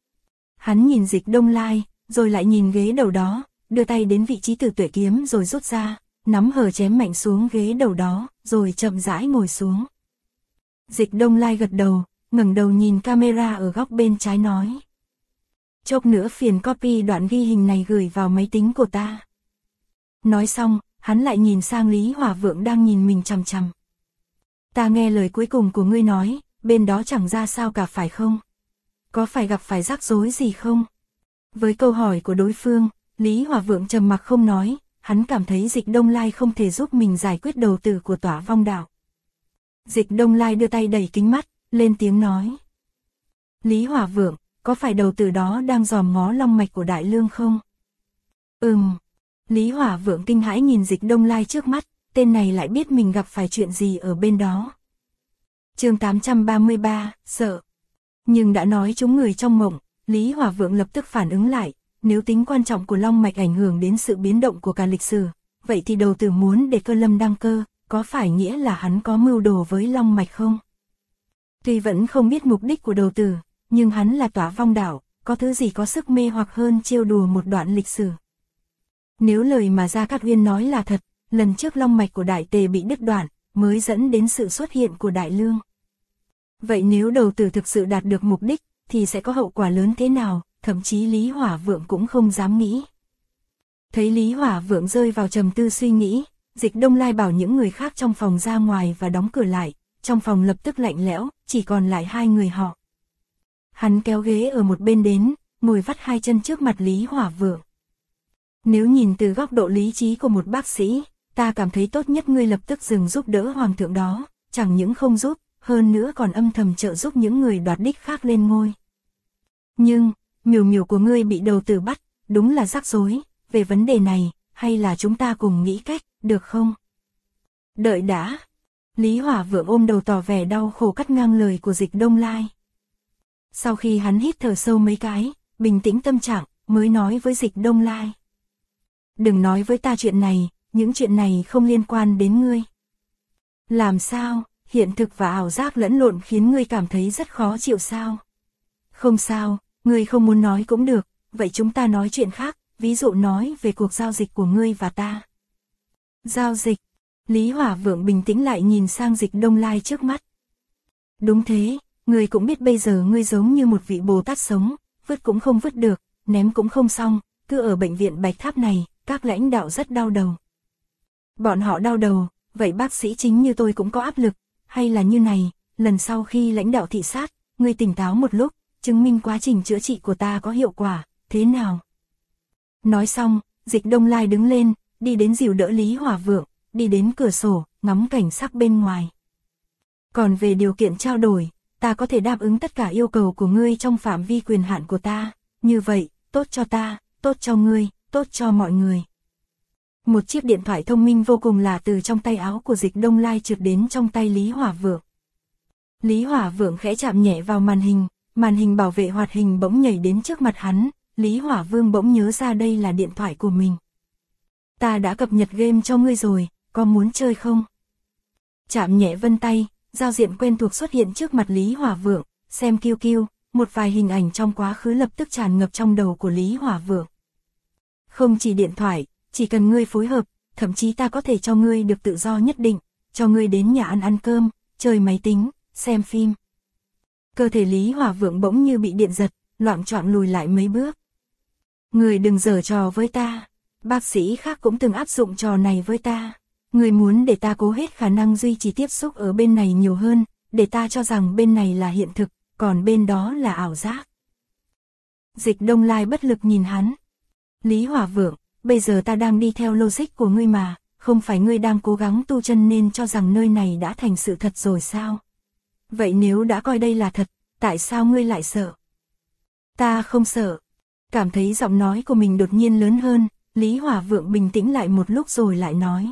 Hắn nhìn Dịch Đông Lai, rồi lại nhìn ghế đầu đó, đưa tay đến vị trí Tử Tuệ kiếm rồi rút ra, nắm hở chém mạnh xuống ghế đầu đó, rồi chậm rãi ngồi xuống. Dịch Đông Lai gật đầu, ngẩng đầu nhìn camera ở góc bên trái nói. Chốc nữa phiền copy đoạn ghi hình này gửi vào máy tính của ta. Nói xong, hắn lại nhìn sang Lý Hỏa Vượng đang nhìn mình chằm chằm. Ta nghe lời cuối cùng của ngươi nói, bên đó chẳng ra sao cả phải không? Có phải gặp phải rắc rối gì không? Với câu hỏi của đối phương, Lý Hỏa Vượng trầm mặc không nói, hắn cảm thấy Dịch Đông Lai không thể giúp mình giải quyết đầu tử của Tỏa Vong Đạo. Dịch Đông Lai đưa tay đẩy kính mắt, lên tiếng nói. Lý Hỏa Vượng, có phải đầu tử đó đang dòm ngó long mạch của Đại Lương không? Lý Hỏa Vượng kinh hãi nhìn Dịch Đông Lai trước mắt, tên này lại biết mình gặp phải chuyện gì ở bên đó. Chương 833, sợ. Nhưng đã nói chúng người trong mộng, Lý Hỏa Vượng lập tức phản ứng lại, nếu tính quan trọng của long mạch ảnh hưởng đến sự biến động của cả lịch sử, vậy thì đầu tử muốn để Cơ Lâm đăng cơ, có phải nghĩa là hắn có mưu đồ với Long Mạch không? Tuy vẫn không biết mục đích của đầu tử, nhưng hắn là Tỏa Vong Đạo, có thứ gì có sức mê hoặc hơn trêu đùa một đoạn lịch sử. Nếu lời mà Gia Cát Uyên nói là thật, lần trước long mạch của Đại Tề bị đứt đoạn, mới dẫn đến sự xuất hiện của Đại Lương. Vậy nếu đầu tử thực sự đạt được mục đích, thì sẽ có hậu quả lớn thế nào, thậm chí Lý Hỏa Vượng cũng không dám nghĩ. Thấy Lý Hỏa Vượng rơi vào trầm tư suy nghĩ, Dịch Đông Lai bảo những người khác trong phòng ra ngoài và đóng cửa lại, trong phòng lập tức lạnh lẽo, chỉ còn lại hai người họ. Hắn kéo ghế ở một bên đến, ngồi vắt hai chân trước mặt Lý Hỏa Vượng. Nếu nhìn từ góc độ lý trí của một bác sĩ, ta cảm thấy tốt nhất ngươi lập tức dừng giúp đỡ hoàng thượng đó, chẳng những không giúp, hơn nữa còn âm thầm trợ giúp những người đoạt đích khác lên ngôi. Nhưng, miểu miểu của ngươi bị đầu tử bắt, đúng là rắc rối, về vấn đề này, hay là chúng ta cùng nghĩ cách, được không? Đợi đã. Lý Hỏa Vượng ôm đầu tỏ vẻ đau khổ cắt ngang lời của Dịch Đông Lai. Sau khi hắn hít thở sâu mấy cái, bình tĩnh tâm trạng, mới nói với Dịch Đông Lai. Đừng nói với ta chuyện này, những chuyện này không liên quan đến ngươi. Làm sao, hiện thực và ảo giác lẫn lộn khiến ngươi cảm thấy rất khó chịu sao? Không sao, ngươi không muốn nói cũng được, vậy chúng ta nói chuyện khác, ví dụ nói về cuộc giao dịch của ngươi và ta. Giao dịch? Lý Hỏa Vượng bình tĩnh lại nhìn sang Dịch Đông Lai trước mắt. Đúng thế, ngươi cũng biết bây giờ ngươi giống như một vị Bồ Tát sống, vứt cũng không vứt được, ném cũng không xong, cứ ở bệnh viện Bạch Tháp này, các lãnh đạo rất đau đầu. Bọn họ đau đầu, vậy bác sĩ chính như tôi cũng có áp lực, hay là như này, lần sau khi lãnh đạo thị sát, ngươi tỉnh táo một lúc, chứng minh quá trình chữa trị của ta có hiệu quả, thế nào? Nói xong, Dịch Đông Lai đứng lên, đi đến dìu đỡ Lý Hỏa Vượng, đi đến cửa sổ, ngắm cảnh sắc bên ngoài. Còn về điều kiện trao đổi, ta có thể đáp ứng tất cả yêu cầu của ngươi trong phạm vi quyền hạn của ta, như vậy, tốt cho ta, tốt cho ngươi, tốt cho mọi người. Một chiếc điện thoại thông minh vô cùng lạ từ trong tay áo của Dịch Đông Lai trượt đến trong tay Lý Hỏa Vượng. Lý Hỏa Vượng khẽ chạm nhẹ vào màn hình bảo vệ hoạt hình bỗng nhảy đến trước mặt hắn, Lý Hỏa Vương bỗng nhớ ra đây là điện thoại của mình. Ta đã cập nhật game cho ngươi rồi, có muốn chơi không? Chạm nhẹ vân tay, giao diện quen thuộc xuất hiện trước mặt Lý Hỏa Vượng, xem QQ, một vài hình ảnh trong quá khứ lập tức tràn ngập trong đầu của Lý Hỏa Vượng. Không chỉ điện thoại, chỉ cần ngươi phối hợp, thậm chí ta có thể cho ngươi được tự do nhất định, cho ngươi đến nhà ăn cơm, chơi máy tính, xem phim. Cơ thể Lý Hỏa Vượng bỗng như bị điện giật, loạng choạng lùi lại mấy bước. Ngươi đừng giở trò với ta, bác sĩ khác cũng từng áp dụng trò này với ta. Ngươi muốn để ta cố hết khả năng duy trì tiếp xúc ở bên này nhiều hơn, để ta cho rằng bên này là hiện thực, còn bên đó là ảo giác. Dịch Đông Lai bất lực nhìn hắn. Lý Hỏa Vượng, bây giờ ta đang đi theo logic của ngươi mà, không phải ngươi đang cố gắng tu chân nên cho rằng nơi này đã thành sự thật rồi sao? Vậy nếu đã coi đây là thật, tại sao ngươi lại sợ? Ta không sợ. Cảm thấy giọng nói của mình đột nhiên lớn hơn, Lý Hỏa Vượng bình tĩnh lại một lúc rồi lại nói.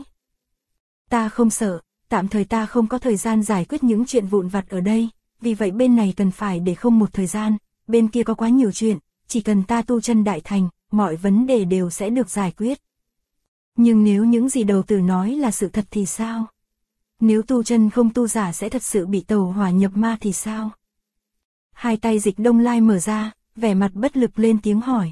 Ta không sợ, tạm thời ta không có thời gian giải quyết những chuyện vụn vặt ở đây, vì vậy bên này cần phải để không một thời gian, bên kia có quá nhiều chuyện, chỉ cần ta tu chân đại thành, mọi vấn đề đều sẽ được giải quyết. Nhưng nếu những gì đầu tử nói là sự thật thì sao? Nếu tu chân không tu giả sẽ thật sự bị tẩu hỏa nhập ma thì sao? Hai tay Dịch Đông Lai mở ra, vẻ mặt bất lực lên tiếng hỏi.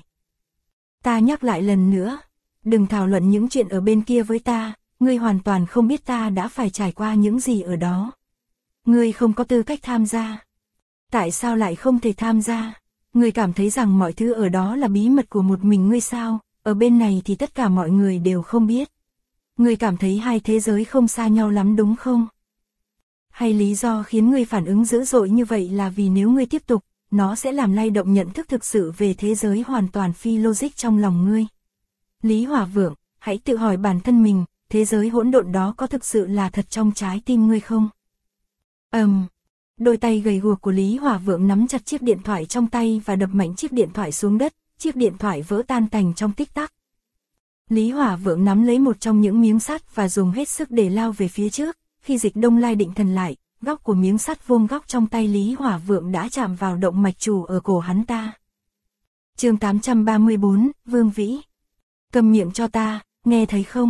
Ta nhắc lại lần nữa, đừng thảo luận những chuyện ở bên kia với ta, ngươi hoàn toàn không biết ta đã phải trải qua những gì ở đó. Ngươi không có tư cách tham gia. Tại sao lại không thể tham gia? Ngươi cảm thấy rằng mọi thứ ở đó là bí mật của một mình ngươi sao? Ở bên này thì tất cả mọi người đều không biết. Ngươi cảm thấy hai thế giới không xa nhau lắm đúng không? Hay lý do khiến ngươi phản ứng dữ dội như vậy là vì nếu ngươi tiếp tục, nó sẽ làm lay động nhận thức thực sự về thế giới hoàn toàn phi logic trong lòng ngươi. Lý Hỏa Vượng, hãy tự hỏi bản thân mình, thế giới hỗn độn đó có thực sự là thật trong trái tim ngươi không? Đôi tay gầy guộc của Lý Hỏa Vượng nắm chặt chiếc điện thoại trong tay và đập mạnh chiếc điện thoại xuống đất, chiếc điện thoại vỡ tan tành trong tích tắc. Lý Hỏa Vượng nắm lấy một trong những miếng sắt và dùng hết sức để lao về phía trước, khi Dịch Đông Lai định thần lại, góc của miếng sắt vuông góc trong tay Lý Hỏa Vượng đã chạm vào động mạch chủ ở cổ hắn ta. Chương 834, Vương Vĩ. Cầm miệng cho ta, nghe thấy không?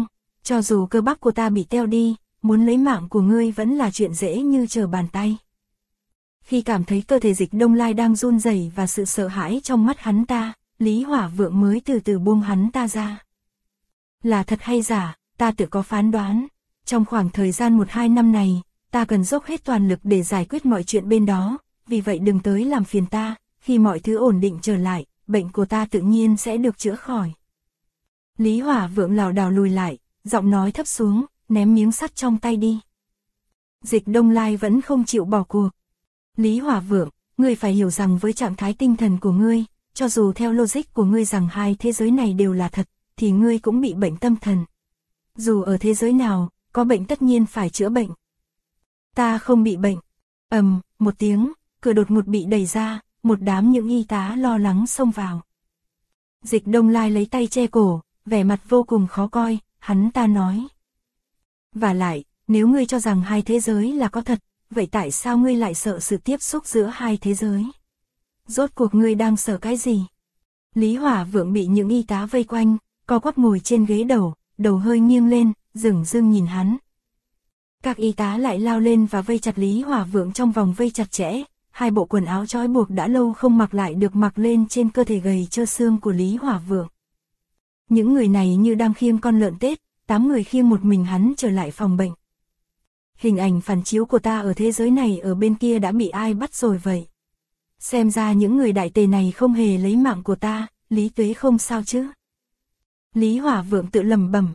Cho dù cơ bắp của ta bị teo đi, muốn lấy mạng của ngươi vẫn là chuyện dễ như trở bàn tay. Khi cảm thấy cơ thể Dịch Đông Lai đang run rẩy và sự sợ hãi trong mắt hắn ta, Lý Hỏa Vượng mới từ từ buông hắn ta ra. Là thật hay giả, ta tự có phán đoán. Trong khoảng thời gian 1-2 năm này, ta cần dốc hết toàn lực để giải quyết mọi chuyện bên đó, vì vậy đừng tới làm phiền ta, khi mọi thứ ổn định trở lại, bệnh của ta tự nhiên sẽ được chữa khỏi. Lý Hỏa Vượng lảo đảo lùi lại, giọng nói thấp xuống, ném miếng sắt trong tay đi. Dịch Đông Lai vẫn không chịu bỏ cuộc. Lý Hỏa Vượng, ngươi phải hiểu rằng với trạng thái tinh thần của ngươi, cho dù theo logic của ngươi rằng hai thế giới này đều là thật, thì ngươi cũng bị bệnh tâm thần. Dù ở thế giới nào, có bệnh tất nhiên phải chữa bệnh. Ta không bị bệnh. Một tiếng, cửa đột ngột bị đẩy ra, một đám những y tá lo lắng xông vào. Dịch Đông Lai lấy tay che cổ, vẻ mặt vô cùng khó coi, hắn ta nói. Và lại, nếu ngươi cho rằng hai thế giới là có thật, vậy tại sao ngươi lại sợ sự tiếp xúc giữa hai thế giới? Rốt cuộc ngươi đang sợ cái gì? Lý Hỏa Vượng bị những y tá vây quanh, co quắp ngồi trên ghế đầu hơi nghiêng lên, dửng dưng nhìn hắn. Các y tá lại lao lên và vây chặt Lý Hỏa Vượng trong vòng vây chặt chẽ, hai bộ quần áo trói buộc đã lâu không mặc lại được mặc lên trên cơ thể gầy trơ xương của Lý Hỏa Vượng. Những người này như đang khiêng con lợn Tết, 8 người khiêng một mình hắn trở lại phòng bệnh. Hình ảnh phản chiếu của ta ở thế giới này ở bên kia đã bị ai bắt rồi vậy? Xem ra những người đại tề này không hề lấy mạng của ta, Lý Tuế không sao chứ? Lý Hỏa Vượng tự lẩm bẩm.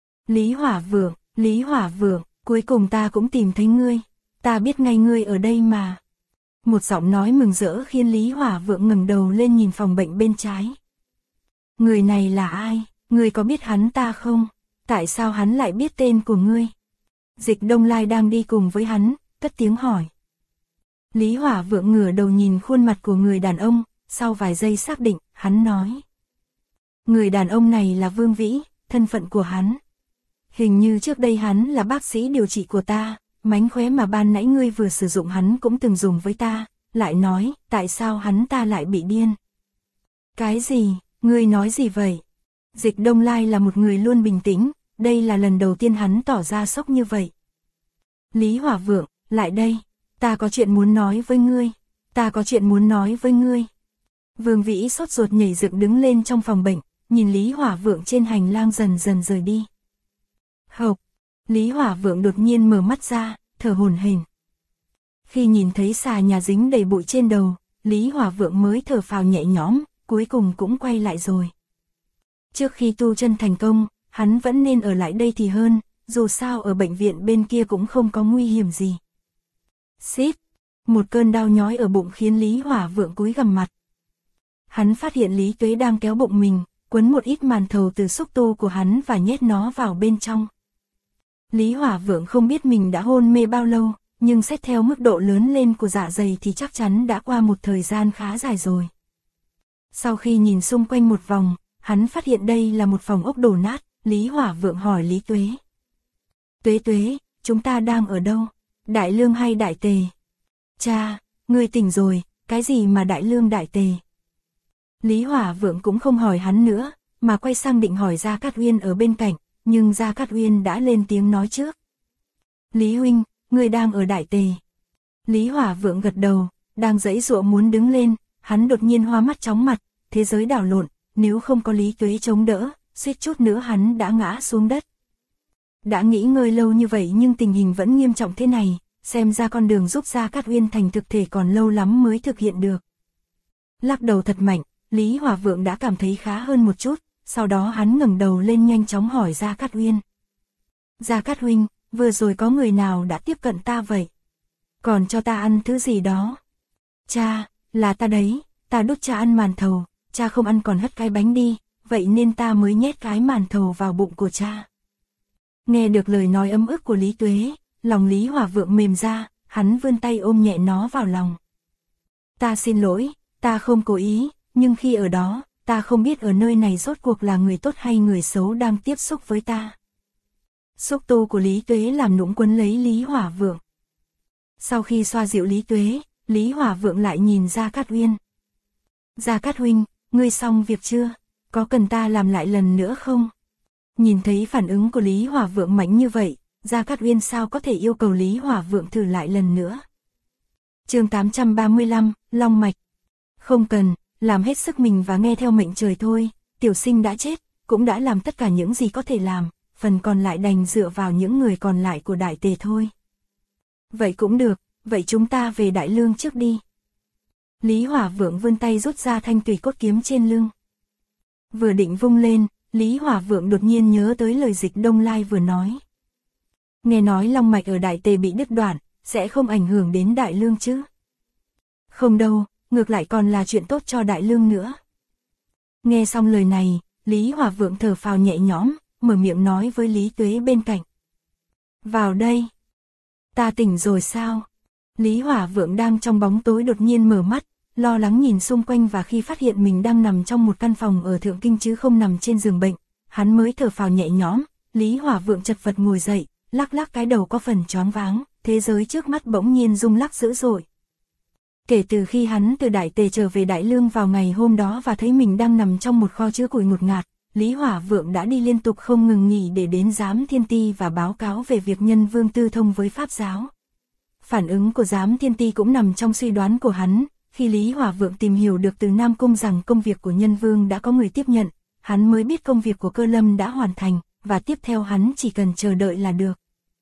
Lý Hỏa Vượng, cuối cùng ta cũng tìm thấy ngươi, ta biết ngay ngươi ở đây mà. Một giọng nói mừng rỡ khiến Lý Hỏa Vượng ngẩng đầu lên nhìn phòng bệnh bên trái. Người này là ai? Ngươi có biết hắn ta không? Tại sao hắn lại biết tên của ngươi? Dịch Đông Lai đang đi cùng với hắn, cất tiếng hỏi. Lý Hỏa Vượng ngửa đầu nhìn khuôn mặt của người đàn ông, sau vài giây xác định, hắn nói. Người đàn ông này là Vương Vĩ, thân phận của hắn. Hình như trước đây hắn là bác sĩ điều trị của ta, mánh khóe mà ban nãy ngươi vừa sử dụng hắn cũng từng dùng với ta, lại nói, tại sao hắn ta lại bị điên? Cái gì, ngươi nói gì vậy? Dịch Đông Lai là một người luôn bình tĩnh, đây là lần đầu tiên hắn tỏ ra sốc như vậy. Lý Hỏa Vượng, lại đây, ta có chuyện muốn nói với ngươi. Vương Vĩ sốt ruột nhảy dựng đứng lên trong phòng bệnh, nhìn Lý Hỏa Vượng trên hành lang dần dần rời đi. Hộc, Lý Hỏa Vượng đột nhiên mở mắt ra, thở hổn hển. Khi nhìn thấy xà nhà dính đầy bụi trên đầu, Lý Hỏa Vượng mới thở phào nhẹ nhõm, cuối cùng cũng quay lại rồi. Trước khi tu chân thành công, hắn vẫn nên ở lại đây thì hơn, dù sao ở bệnh viện bên kia cũng không có nguy hiểm gì. Xít, một cơn đau nhói ở bụng khiến Lý Hỏa Vượng cúi gằm mặt. Hắn phát hiện Lý Tuế đang kéo bụng mình, quấn một ít màn thầu từ xúc tu của hắn và nhét nó vào bên trong. Lý Hỏa Vượng không biết mình đã hôn mê bao lâu, nhưng xét theo mức độ lớn lên của dạ dày thì chắc chắn đã qua một thời gian khá dài rồi. Sau khi nhìn xung quanh một vòng, hắn phát hiện đây là một phòng ốc đổ nát, Lý Hỏa Vượng hỏi Lý Tuế. Tuế, chúng ta đang ở đâu? Đại Lương hay Đại Tề? Cha, ngươi tỉnh rồi, cái gì mà Đại Lương Đại Tề? Lý Hỏa Vượng cũng không hỏi hắn nữa, mà quay sang định hỏi Gia Cát Uyên ở bên cạnh, nhưng Gia Cát Uyên đã lên tiếng nói trước. Lý huynh, ngươi đang ở Đại Tề. Lý Hỏa Vượng gật đầu, đang giãy giụa muốn đứng lên, hắn đột nhiên hoa mắt chóng mặt, thế giới đảo lộn, nếu không có Lý Tuế chống đỡ, suýt chút nữa hắn đã ngã xuống đất. Đã nghỉ ngơi lâu như vậy nhưng tình hình vẫn nghiêm trọng thế này, xem ra con đường giúp Gia Cát Uyên thành thực thể còn lâu lắm mới thực hiện được. Lắc đầu thật mạnh, Lý Hỏa Vượng đã cảm thấy khá hơn một chút, sau đó hắn ngẩng đầu lên nhanh chóng hỏi Gia Cát Uyên. Gia Cát huynh, vừa rồi có người nào đã tiếp cận ta vậy? Còn cho ta ăn thứ gì đó? Cha, là ta đấy, ta đút cha ăn màn thầu, cha không ăn còn hất cái bánh đi, vậy nên ta mới nhét cái màn thầu vào bụng của cha. Nghe được lời nói ấm ức của Lý Tuế, lòng Lý Hỏa Vượng mềm ra, hắn vươn tay ôm nhẹ nó vào lòng. Ta xin lỗi, ta không cố ý, nhưng khi ở đó, ta không biết ở nơi này rốt cuộc là người tốt hay người xấu đang tiếp xúc với ta. Xúc tu của Lý Tuế làm nũng quấn lấy Lý Hỏa Vượng. Sau khi xoa dịu Lý Tuế, Lý Hỏa Vượng lại nhìn Gia Cát Uyên. Gia Cát huynh, ngươi xong việc chưa? Có cần ta làm lại lần nữa không? Nhìn thấy phản ứng của Lý Hỏa Vượng mạnh như vậy, Gia Cát Uyên sao có thể yêu cầu Lý Hỏa Vượng thử lại lần nữa. Chương 835, Long Mạch. Không cần, làm hết sức mình và nghe theo mệnh trời thôi, tiểu sinh đã chết, cũng đã làm tất cả những gì có thể làm, phần còn lại đành dựa vào những người còn lại của Đại Tề thôi. Vậy cũng được, vậy chúng ta về Đại Lương trước đi. Lý Hỏa Vượng vươn tay rút ra thanh tùy cốt kiếm trên lưng. Vừa định vung lên, Lý Hỏa Vượng đột nhiên nhớ tới lời Dịch Đông Lai vừa nói. Nghe nói long mạch ở Đại Tề bị đứt đoạn, sẽ không ảnh hưởng đến Đại Lương chứ? Không đâu, ngược lại còn là chuyện tốt cho Đại Lương nữa. Nghe xong lời này, Lý Hỏa Vượng thở phào nhẹ nhõm, mở miệng nói với Lý Tuế bên cạnh. Vào đây. Ta tỉnh rồi sao? Lý Hỏa Vượng đang trong bóng tối đột nhiên mở mắt, lo lắng nhìn xung quanh và khi phát hiện mình đang nằm trong một căn phòng ở Thượng Kinh chứ không nằm trên giường bệnh, hắn mới thở phào nhẹ nhõm. Lý Hỏa Vượng chật vật ngồi dậy, lắc lắc cái đầu có phần choáng váng, thế giới trước mắt bỗng nhiên rung lắc dữ dội. Kể từ khi hắn từ Đại Tề trở về Đại Lương vào ngày hôm đó và thấy mình đang nằm trong một kho chứa củi ngột ngạt, Lý Hỏa Vượng đã đi liên tục không ngừng nghỉ để đến Giám Thiên Ti và báo cáo về việc Nhân Vương tư thông với Pháp giáo. Phản ứng của Giám Thiên Ti cũng nằm trong suy đoán của hắn, khi Lý Hỏa Vượng tìm hiểu được từ Nam Cung rằng công việc của Nhân Vương đã có người tiếp nhận, hắn mới biết công việc của Cơ Lâm đã hoàn thành, và tiếp theo hắn chỉ cần chờ đợi là được.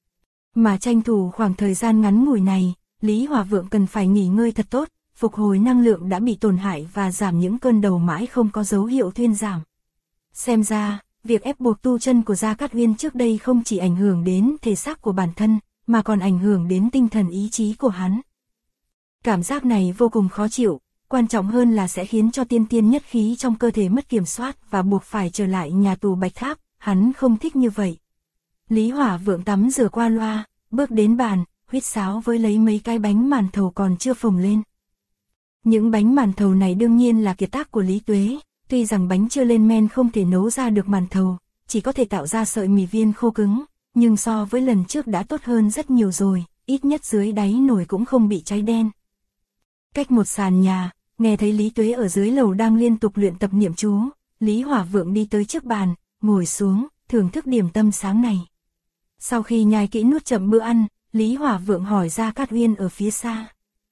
Mà tranh thủ khoảng thời gian ngắn ngủi này, Lý Hỏa Vượng cần phải nghỉ ngơi thật tốt, phục hồi năng lượng đã bị tổn hại và giảm những cơn đầu mãi không có dấu hiệu thuyên giảm. Xem ra, việc ép buộc tu chân của Gia Cát Uyên trước đây không chỉ ảnh hưởng đến thể xác của bản thân, mà còn ảnh hưởng đến tinh thần ý chí của hắn. Cảm giác này vô cùng khó chịu, quan trọng hơn là sẽ khiến cho tiên tiên nhất khí trong cơ thể mất kiểm soát và buộc phải trở lại nhà tù Bạch Tháp, hắn không thích như vậy. Lý Hỏa Vượng tắm rửa qua loa, bước đến bàn, huýt sáo với lấy mấy cái bánh màn thầu còn chưa phồng lên. Những bánh màn thầu này đương nhiên là kiệt tác của Lý Tuế, tuy rằng bánh chưa lên men không thể nấu ra được màn thầu, chỉ có thể tạo ra sợi mì viên khô cứng, nhưng so với lần trước đã tốt hơn rất nhiều rồi, ít nhất dưới đáy nồi cũng không bị cháy đen. Cách một sàn nhà, nghe thấy Lý Tuế ở dưới lầu đang liên tục luyện tập niệm chú, Lý Hỏa Vượng đi tới trước bàn, ngồi xuống, thưởng thức điểm tâm sáng này. Sau khi nhai kỹ nuốt chậm bữa ăn, Lý Hỏa Vượng hỏi Gia Cát Uyên ở phía xa.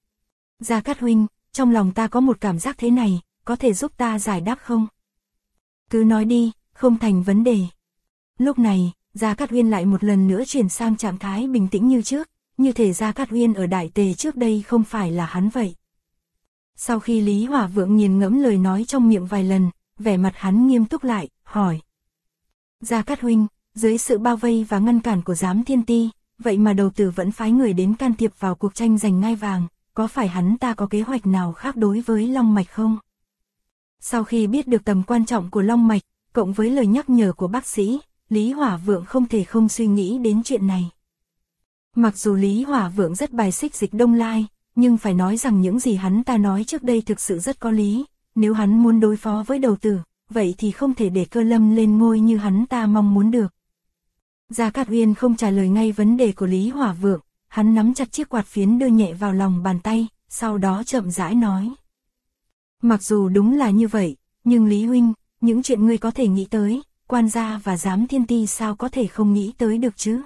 Gia Cát huynh, trong lòng ta có một cảm giác thế này, có thể giúp ta giải đáp không? Cứ nói đi, không thành vấn đề. Lúc này, Gia Cát Uyên lại một lần nữa chuyển sang trạng thái bình tĩnh như trước, như thể Gia Cát Uyên ở Đại Tề trước đây không phải là hắn vậy. Sau khi Lý Hỏa Vượng nghiền ngẫm lời nói trong miệng vài lần, vẻ mặt hắn nghiêm túc lại, hỏi. Gia Cát huynh, dưới sự bao vây và ngăn cản của Giám Thiên Ti, vậy mà đầu tử vẫn phái người đến can thiệp vào cuộc tranh giành ngai vàng, có phải hắn ta có kế hoạch nào khác đối với Long Mạch không? Sau khi biết được tầm quan trọng của Long Mạch, cộng với lời nhắc nhở của bác sĩ, Lý Hỏa Vượng không thể không suy nghĩ đến chuyện này. Mặc dù Lý Hỏa Vượng rất bài xích Dịch Đông Lai, nhưng phải nói rằng những gì hắn ta nói trước đây thực sự rất có lý, nếu hắn muốn đối phó với đầu tử, vậy thì không thể để Cơ Lâm lên ngôi như hắn ta mong muốn được. Gia Cát Uyên không trả lời ngay vấn đề của Lý Hỏa Vượng, hắn nắm chặt chiếc quạt phiến đưa nhẹ vào lòng bàn tay, sau đó chậm rãi nói. Mặc dù đúng là như vậy, nhưng Lý huynh, những chuyện ngươi có thể nghĩ tới, quan gia và Giám Thiên Ti sao có thể không nghĩ tới được chứ?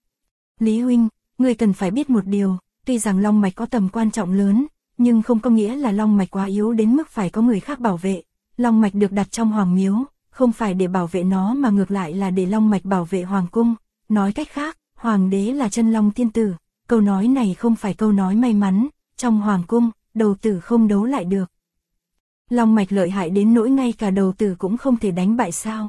Lý huynh, ngươi cần phải biết một điều, tuy rằng Long Mạch có tầm quan trọng lớn, nhưng không có nghĩa là Long Mạch quá yếu đến mức phải có người khác bảo vệ. Long Mạch được đặt trong Hoàng Miếu, không phải để bảo vệ nó mà ngược lại là để Long Mạch bảo vệ Hoàng Cung. Nói cách khác, Hoàng đế là chân Long Thiên Tử. Câu nói này không phải câu nói may mắn, trong Hoàng Cung, đầu tử không đấu lại được. Long Mạch lợi hại đến nỗi ngay cả đầu tử cũng không thể đánh bại sao.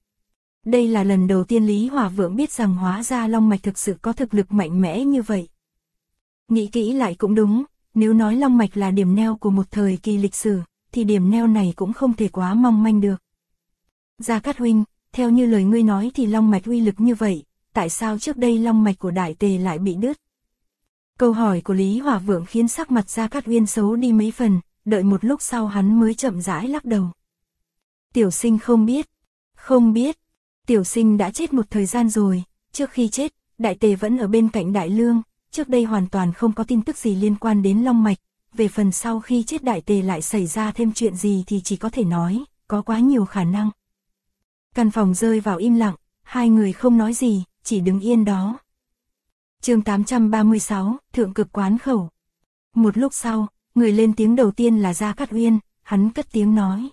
Đây là lần đầu tiên Lý Hỏa Vượng biết rằng hóa ra Long Mạch thực sự có thực lực mạnh mẽ như vậy. Nghĩ kỹ lại cũng đúng, nếu nói Long Mạch là điểm neo của một thời kỳ lịch sử, thì điểm neo này cũng không thể quá mong manh được. Gia Cát huynh, theo như lời ngươi nói thì Long Mạch uy lực như vậy, tại sao trước đây Long Mạch của Đại Tề lại bị đứt? Câu hỏi của Lý Hỏa Vượng khiến sắc mặt Gia Cát Uyên xấu đi mấy phần, đợi một lúc sau hắn mới chậm rãi lắc đầu. Tiểu sinh không biết. Không biết. Tiểu sinh đã chết một thời gian rồi, trước khi chết, Đại Tề vẫn ở bên cạnh Đại Lương, trước đây hoàn toàn không có tin tức gì liên quan đến Long Mạch, về phần sau khi chết Đại Tề lại xảy ra thêm chuyện gì thì chỉ có thể nói, có quá nhiều khả năng. Căn phòng rơi vào im lặng, Hai người không nói gì, chỉ đứng yên đó. Chương 836, Thượng Cực Quán Khẩu. Một lúc sau, người lên tiếng đầu tiên là Gia Cát Uyên, hắn cất tiếng nói.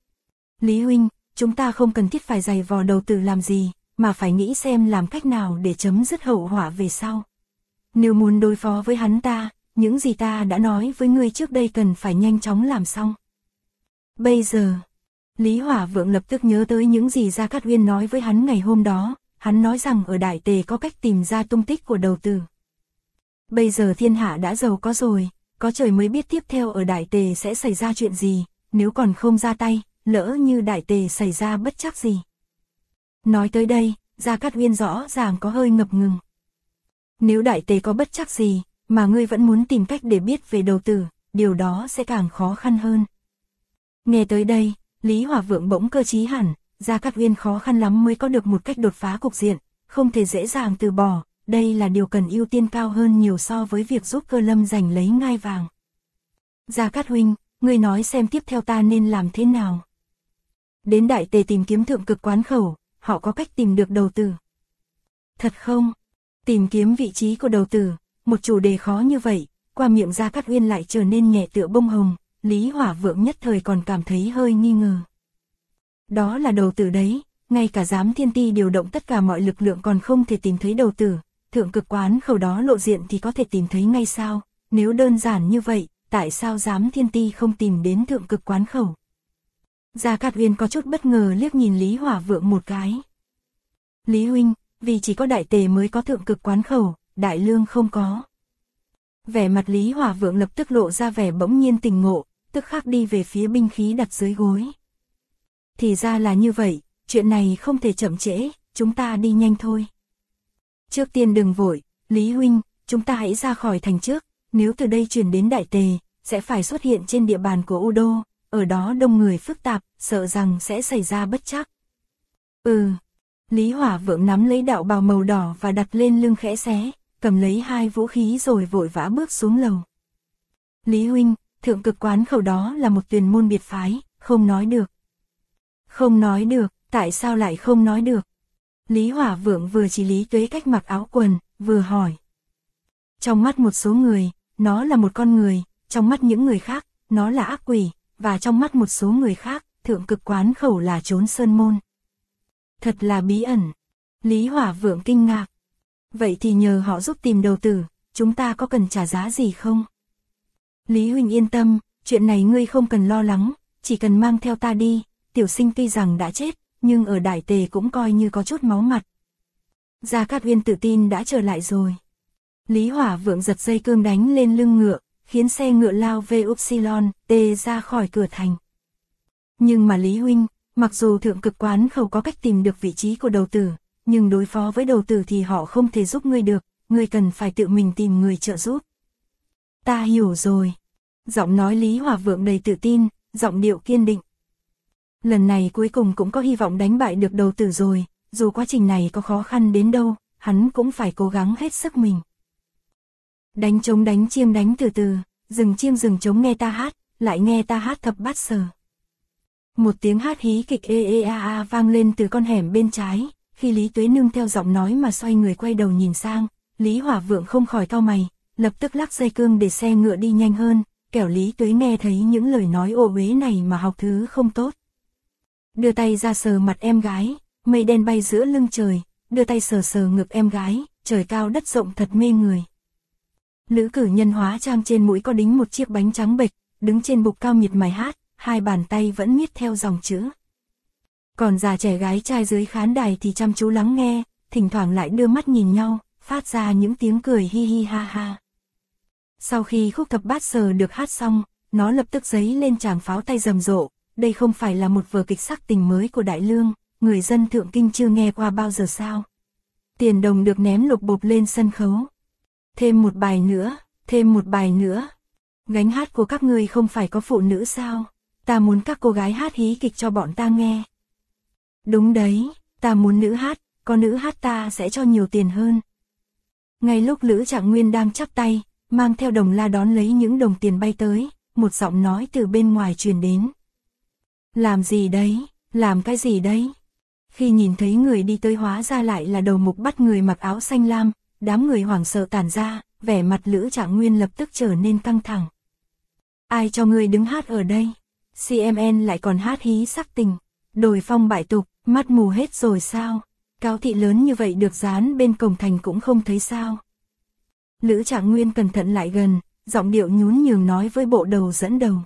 Lý huynh, chúng ta không cần thiết phải giày vò đầu tử làm gì, mà phải nghĩ xem làm cách nào để chấm dứt hậu họa về sau. Nếu muốn đối phó với hắn ta, những gì ta đã nói với ngươi trước đây cần phải nhanh chóng làm xong. Bây giờ, Lý Hỏa Vượng lập tức nhớ tới những gì Gia Cát Uyên nói với hắn ngày hôm đó, hắn nói rằng ở Đại Tề có cách tìm ra tung tích của đầu tử. Bây giờ thiên hạ đã giàu có rồi, có trời mới biết tiếp theo ở Đại Tề sẽ xảy ra chuyện gì, nếu còn không ra tay, lỡ như Đại Tề xảy ra bất trắc gì. Nói tới đây, Gia Cát Uyên rõ ràng có hơi ngập ngừng. Nếu Đại Tề có bất trắc gì, mà ngươi vẫn muốn tìm cách để biết về đầu tử, điều đó sẽ càng khó khăn hơn. Nghe tới đây, Lý Hỏa Vượng bỗng cơ trí hẳn, Gia Cát Uyên khó khăn lắm mới có được một cách đột phá cục diện, không thể dễ dàng từ bỏ, đây là điều cần ưu tiên cao hơn nhiều so với việc giúp Cơ Lâm giành lấy ngai vàng. Gia Cát huynh, ngươi nói xem tiếp theo ta nên làm thế nào? Đến Đại Tề tìm kiếm Thượng Cực Quán Khẩu, họ có cách tìm được đầu tử. Thật không? Tìm kiếm vị trí của đầu tử, một chủ đề khó như vậy, qua miệng Gia Cát Uyên lại trở nên nhẹ tựa bông hồng, Lý Hỏa Vượng nhất thời còn cảm thấy hơi nghi ngờ. Đó là đầu tử đấy, ngay cả Giám Thiên Ti điều động tất cả mọi lực lượng còn không thể tìm thấy đầu tử, Thượng Cực Quán Khẩu đó lộ diện thì có thể tìm thấy ngay sao, nếu đơn giản như vậy, tại sao Giám Thiên Ti không tìm đến Thượng Cực Quán Khẩu? Gia Cát Uyên có chút bất ngờ liếc nhìn Lý Hỏa Vượng một cái. Lý huynh, vì chỉ có Đại Tề mới có Thượng Cực Quán Khẩu, Đại Lương không có. Vẻ mặt Lý Hỏa Vượng lập tức lộ ra vẻ bỗng nhiên tỉnh ngộ, tức khắc đi về phía binh khí đặt dưới gối. Thì ra là như vậy, chuyện này không thể chậm trễ, chúng ta đi nhanh thôi. Trước tiên đừng vội, Lý huynh, chúng ta hãy ra khỏi thành trước, nếu từ đây chuyển đến Đại Tề, sẽ phải xuất hiện trên địa bàn của U Đô, ở đó đông người phức tạp, sợ rằng sẽ xảy ra bất trắc. Lý Hỏa Vượng nắm lấy đạo bào màu đỏ và đặt lên lưng khẽ xé, cầm lấy hai vũ khí rồi vội vã bước xuống lầu. Lý huynh, Thượng Cực Quán Khẩu đó là một tuyền môn biệt phái, không nói được. Không nói được, tại sao lại không nói được? Lý Hỏa Vượng vừa chỉ Lý Tuế cách mặc áo quần, vừa hỏi. Trong mắt một số người, nó là một con người, trong mắt những người khác, nó là ác quỷ, và trong mắt một số người khác, Thượng Cực Quán Khẩu là trốn sơn môn. Thật là bí ẩn. Lý Hỏa Vượng kinh ngạc. Vậy thì nhờ họ giúp tìm đầu tử, chúng ta có cần trả giá gì không? Lý huynh yên tâm, chuyện này ngươi không cần lo lắng, chỉ cần mang theo ta đi, tiểu sinh tuy rằng đã chết, nhưng ở Đại Tề cũng coi như có chút máu mặt. Gia Cát Uyên tự tin đã trở lại rồi. Lý Hỏa Vượng giật dây cương đánh lên lưng ngựa, khiến xe ngựa lao về Upsilon, tê ra khỏi cửa thành. Nhưng mà Lý huynh, mặc dù Thượng Cực Quán Khẩu có cách tìm được vị trí của đầu tử, nhưng đối phó với đầu tử thì họ không thể giúp ngươi được, ngươi cần phải tự mình tìm người trợ giúp. Ta hiểu rồi. Giọng nói Lý Hỏa Vượng đầy tự tin, giọng điệu kiên định. Lần này cuối cùng cũng có hy vọng đánh bại được đầu tử rồi, dù quá trình này có khó khăn đến đâu, hắn cũng phải cố gắng hết sức mình. Đánh trống đánh chiêng đánh từ từ, dừng chiêng dừng trống nghe ta hát, lại nghe ta hát thập bát sở. Một tiếng hát hí kịch ê ê a a vang lên từ con hẻm bên trái, khi Lý Tuế nương theo giọng nói mà xoay người quay đầu nhìn sang, Lý Hỏa Vượng không khỏi cau mày, lập tức lắc dây cương để xe ngựa đi nhanh hơn, kẻo Lý Tuế nghe thấy những lời nói ô uế này mà học thứ không tốt. Đưa tay ra sờ mặt em gái, mây đen bay giữa lưng trời, đưa tay sờ sờ ngực em gái, trời cao đất rộng thật mê người. Lữ cử nhân hóa trang trên mũi có đính một chiếc bánh trắng bệch, đứng trên bục cao miệt mài hát, hai bàn tay vẫn miết theo dòng chữ. Còn già trẻ gái trai dưới khán đài thì chăm chú lắng nghe, thỉnh thoảng lại đưa mắt nhìn nhau, phát ra những tiếng cười hi hi ha ha. Sau khi khúc thập bát sở được hát xong, nó lập tức giấy lên tràng pháo tay rầm rộ, đây không phải là một vở kịch sắc tình mới của Đại Lương, người dân Thượng Kinh chưa nghe qua bao giờ sao. Tiền đồng được ném lục bộp lên sân khấu. Thêm một bài nữa, thêm một bài nữa. Gánh hát của các ngươi không phải có phụ nữ sao? Ta muốn các cô gái hát hí kịch cho bọn ta nghe. Đúng đấy, ta muốn nữ hát, có nữ hát ta sẽ cho nhiều tiền hơn. Ngay lúc Lữ Trạng Nguyên đang chắp tay, mang theo đồng la đón lấy những đồng tiền bay tới, một giọng nói từ bên ngoài truyền đến. Làm gì đấy, làm cái gì đấy? Khi nhìn thấy người đi tới hóa ra lại là đầu mục bắt người mặc áo xanh lam, đám người hoảng sợ tản ra, vẻ mặt Lữ Trạng Nguyên lập tức trở nên căng thẳng. Ai cho ngươi đứng hát ở đây? CMN lại còn hát hí sắc tình, đồi phong bại tục, mắt mù hết rồi sao? Cáo thị lớn như vậy được dán bên cổng thành cũng không thấy sao? Lữ Trạng Nguyên cẩn thận lại gần, giọng điệu nhún nhường nói với bộ đầu dẫn đầu.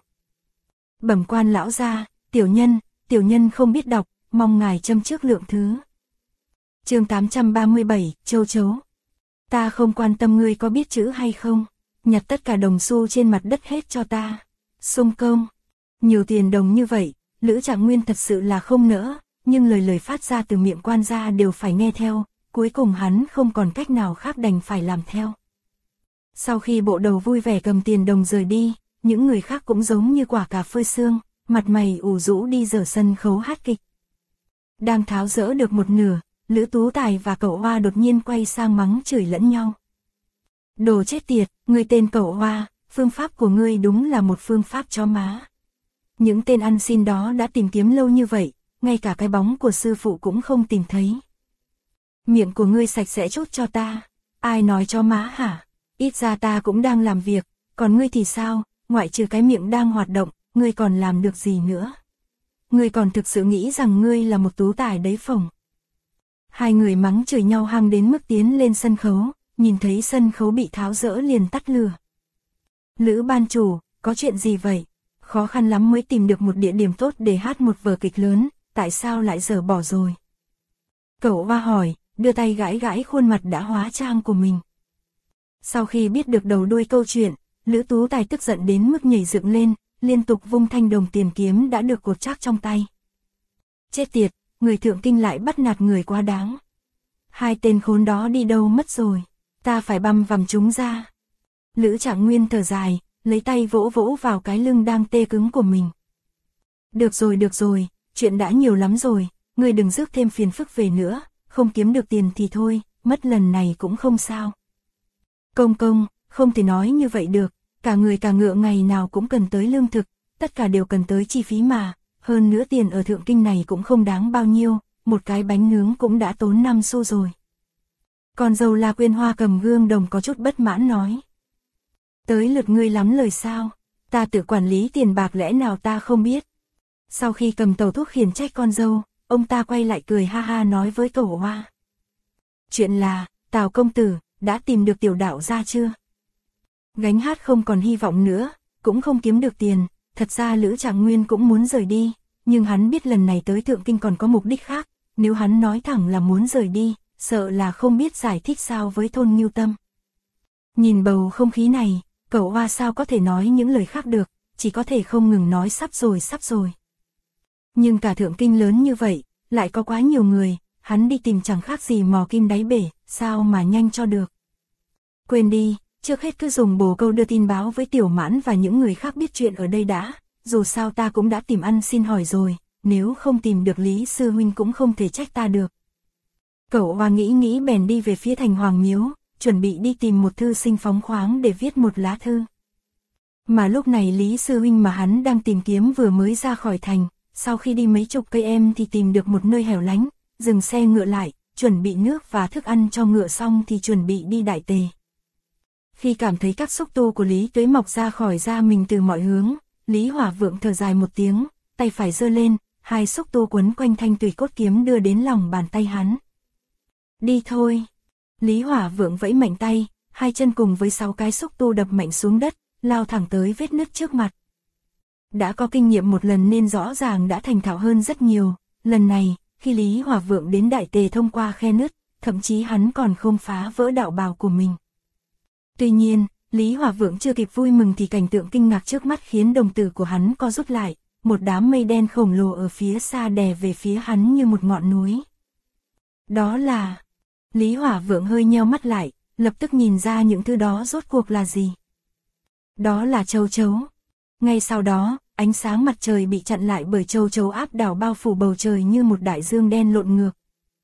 Bẩm quan lão gia, tiểu nhân không biết đọc, mong ngài châm trước lượng thứ. Chương 837, châu chấu. Ta không quan tâm ngươi có biết chữ hay không, nhặt tất cả đồng xu trên mặt đất hết cho ta. Xung công. Nhiều tiền đồng như vậy, Lữ Trạng Nguyên thật sự là không nỡ, nhưng lời phát ra từ miệng quan gia đều phải nghe theo, cuối cùng hắn không còn cách nào khác đành phải làm theo. Sau khi bộ đầu vui vẻ cầm tiền đồng rời đi, những người khác cũng giống như quả cà phơi sương, mặt mày ủ rũ đi dở sân khấu hát kịch. Đang tháo dỡ được một nửa, Lữ Tú Tài và Cậu Hoa đột nhiên quay sang mắng chửi lẫn nhau. Đồ chết tiệt, ngươi tên Cậu Hoa, phương pháp của ngươi đúng là một phương pháp chó má. Những tên ăn xin đó đã tìm kiếm lâu như vậy, ngay cả cái bóng của sư phụ cũng không tìm thấy. Miệng của ngươi sạch sẽ chút cho ta. Ai nói chó má hả? Ít ra ta cũng đang làm việc, còn ngươi thì sao, ngoại trừ cái miệng đang hoạt động, ngươi còn làm được gì nữa? Ngươi còn thực sự nghĩ rằng ngươi là một tú tài đấy phồng. Hai người mắng chửi nhau hăng đến mức tiến lên sân khấu, nhìn thấy sân khấu bị tháo dỡ liền tắt lửa. Lữ ban chủ, có chuyện gì vậy? Khó khăn lắm mới tìm được một địa điểm tốt để hát một vở kịch lớn, tại sao lại dở bỏ rồi? Cậu Hoa hỏi, đưa tay gãi gãi khuôn mặt đã hóa trang của mình. Sau khi biết được đầu đuôi câu chuyện, Lữ Tú Tài tức giận đến mức nhảy dựng lên, liên tục vung thanh đồng tiền kiếm đã được cột chắc trong tay. Chết tiệt, người thượng kinh lại bắt nạt người quá đáng. Hai tên khốn đó đi đâu mất rồi, ta phải băm vằm chúng ra. Lữ Trạng Nguyên thở dài, lấy tay vỗ vỗ vào cái lưng đang tê cứng của mình. Được rồi, chuyện đã nhiều lắm rồi, ngươi đừng rước thêm phiền phức về nữa, không kiếm được tiền thì thôi, mất lần này cũng không sao. Công, không thể nói như vậy được, cả người cả ngựa ngày nào cũng cần tới lương thực, tất cả đều cần tới chi phí mà, hơn nữa tiền ở thượng kinh này cũng không đáng bao nhiêu, một cái bánh nướng cũng đã tốn 5 xu rồi. Con dâu La Quyên Hoa cầm gương đồng có chút bất mãn nói. Tới lượt ngươi lắm lời sao, ta tự quản lý tiền bạc lẽ nào ta không biết. Sau khi cầm tàu thuốc khiển trách con dâu, ông ta quay lại cười ha ha nói với Cậu Hoa. Chuyện là, Tào công tử, đã tìm được tiểu đạo gia chưa? Gánh hát không còn hy vọng nữa, cũng không kiếm được tiền, thật ra Lữ Trạng Nguyên cũng muốn rời đi, nhưng hắn biết lần này tới Thượng Kinh còn có mục đích khác, nếu hắn nói thẳng là muốn rời đi, sợ là không biết giải thích sao với thôn Ngưu Tâm. Nhìn bầu không khí này, Cậu Hoa sao có thể nói những lời khác được, chỉ có thể không ngừng nói sắp rồi. Nhưng cả Thượng Kinh lớn như vậy, lại có quá nhiều người, hắn đi tìm chẳng khác gì mò kim đáy bể, sao mà nhanh cho được. Quên đi, trước hết cứ dùng bồ câu đưa tin báo với Tiểu Mãn và những người khác biết chuyện ở đây đã, dù sao ta cũng đã tìm ăn xin hỏi rồi, nếu không tìm được Lý Sư Huynh cũng không thể trách ta được. Cậu Hoa nghĩ bèn đi về phía thành Hoàng Miếu, chuẩn bị đi tìm một thư sinh phóng khoáng để viết một lá thư. Mà lúc này Lý Sư Huynh mà hắn đang tìm kiếm vừa mới ra khỏi thành, sau khi đi mấy chục cây em thì tìm được một nơi hẻo lánh, dừng xe ngựa lại, chuẩn bị nước và thức ăn cho ngựa xong thì chuẩn bị đi Đại Tề. Khi cảm thấy các xúc tu của Lý Tuế mọc ra khỏi da mình từ mọi hướng, Lý Hỏa Vượng thở dài một tiếng, tay phải giơ lên, hai xúc tu quấn quanh thanh tùy cốt kiếm đưa đến lòng bàn tay hắn. Đi thôi. Lý Hỏa Vượng vẫy mạnh tay, hai chân cùng với 6 cái xúc tu đập mạnh xuống đất, lao thẳng tới vết nứt trước mặt. Đã có kinh nghiệm một lần nên rõ ràng đã thành thạo hơn rất nhiều, lần này, khi Lý Hỏa Vượng đến Đại Tề thông qua khe nứt, thậm chí hắn còn không phá vỡ đạo bào của mình. Tuy nhiên, Lý Hỏa Vượng chưa kịp vui mừng thì cảnh tượng kinh ngạc trước mắt khiến đồng tử của hắn co rút lại, một đám mây đen khổng lồ ở phía xa đè về phía hắn như một ngọn núi. Đó là... Lý Hỏa Vượng hơi nheo mắt lại, lập tức nhìn ra những thứ đó rốt cuộc là gì. Đó là châu chấu. Ngay sau đó, ánh sáng mặt trời bị chặn lại bởi châu chấu áp đảo bao phủ bầu trời như một đại dương đen lộn ngược.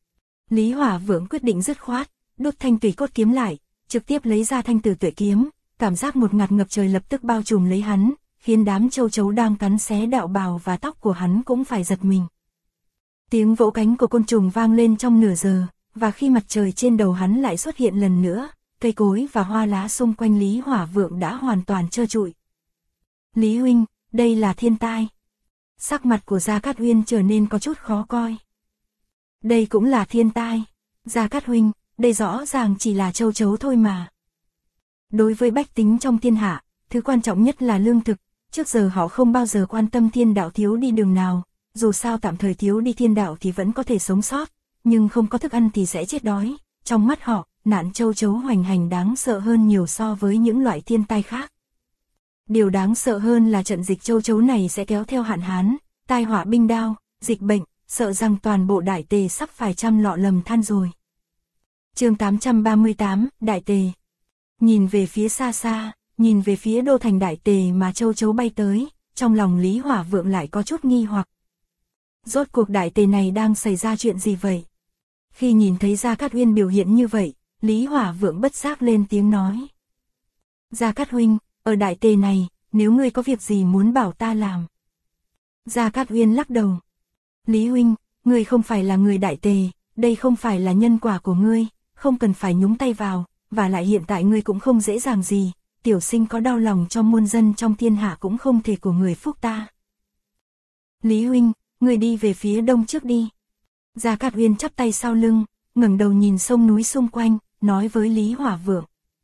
Lý Hỏa Vượng quyết định dứt khoát, đốt thanh tùy cốt kiếm lại, trực tiếp lấy ra thanh Tử Tuệ kiếm, cảm giác một ngạt ngập trời lập tức bao trùm lấy hắn, khiến đám châu chấu đang cắn xé đạo bào và tóc của hắn cũng phải giật mình. Tiếng vỗ cánh của côn trùng vang lên trong nửa giờ, và khi mặt trời trên đầu hắn lại xuất hiện lần nữa, cây cối và hoa lá xung quanh Lý Hỏa Vượng đã hoàn toàn trơ trụi. Lý huynh, đây là thiên tai. Sắc mặt của Gia Cát Uyên trở nên có chút khó coi. Đây cũng là thiên tai. Gia Cát huynh, đây rõ ràng chỉ là châu chấu thôi mà. Đối với bách tính trong thiên hạ, thứ quan trọng nhất là lương thực, trước giờ họ không bao giờ quan tâm thiên đạo thiếu đi đường nào, dù sao tạm thời thiếu đi thiên đạo thì vẫn có thể sống sót, nhưng không có thức ăn thì sẽ chết đói. Trong mắt họ, nạn châu chấu hoành hành đáng sợ hơn nhiều so với những loại thiên tai khác. Điều đáng sợ hơn là trận dịch châu chấu này sẽ kéo theo hạn hán, tai họa binh đao, dịch bệnh, sợ rằng toàn bộ Đại Tề sắp phải trăm lọ lầm than rồi. Chương 838, Đại Tề. Nhìn về phía xa xa, nhìn về phía đô thành Đại Tề mà châu chấu bay tới, trong lòng Lý Hỏa Vượng lại có chút nghi hoặc. Rốt cuộc Đại Tề này đang xảy ra chuyện gì vậy? Khi nhìn thấy Gia Cát Uyên biểu hiện như vậy, Lý Hỏa Vượng bất giác lên tiếng nói. Gia Cát huynh, ở Đại Tề này, nếu ngươi có việc gì muốn bảo ta làm. Gia Cát Uyên lắc đầu. Lý huynh, ngươi không phải là người Đại Tề, đây không phải là nhân quả của ngươi, không cần phải nhúng tay vào, và lại hiện tại ngươi cũng không dễ dàng gì, tiểu sinh có đau lòng cho muôn dân trong thiên hạ cũng không thể của người phúc ta. Lý huynh, ngươi đi về phía đông trước đi. Gia Cát Uyên chắp tay sau lưng, ngẩng đầu nhìn sông núi xung quanh, nói với Lý Hỏa Vượng.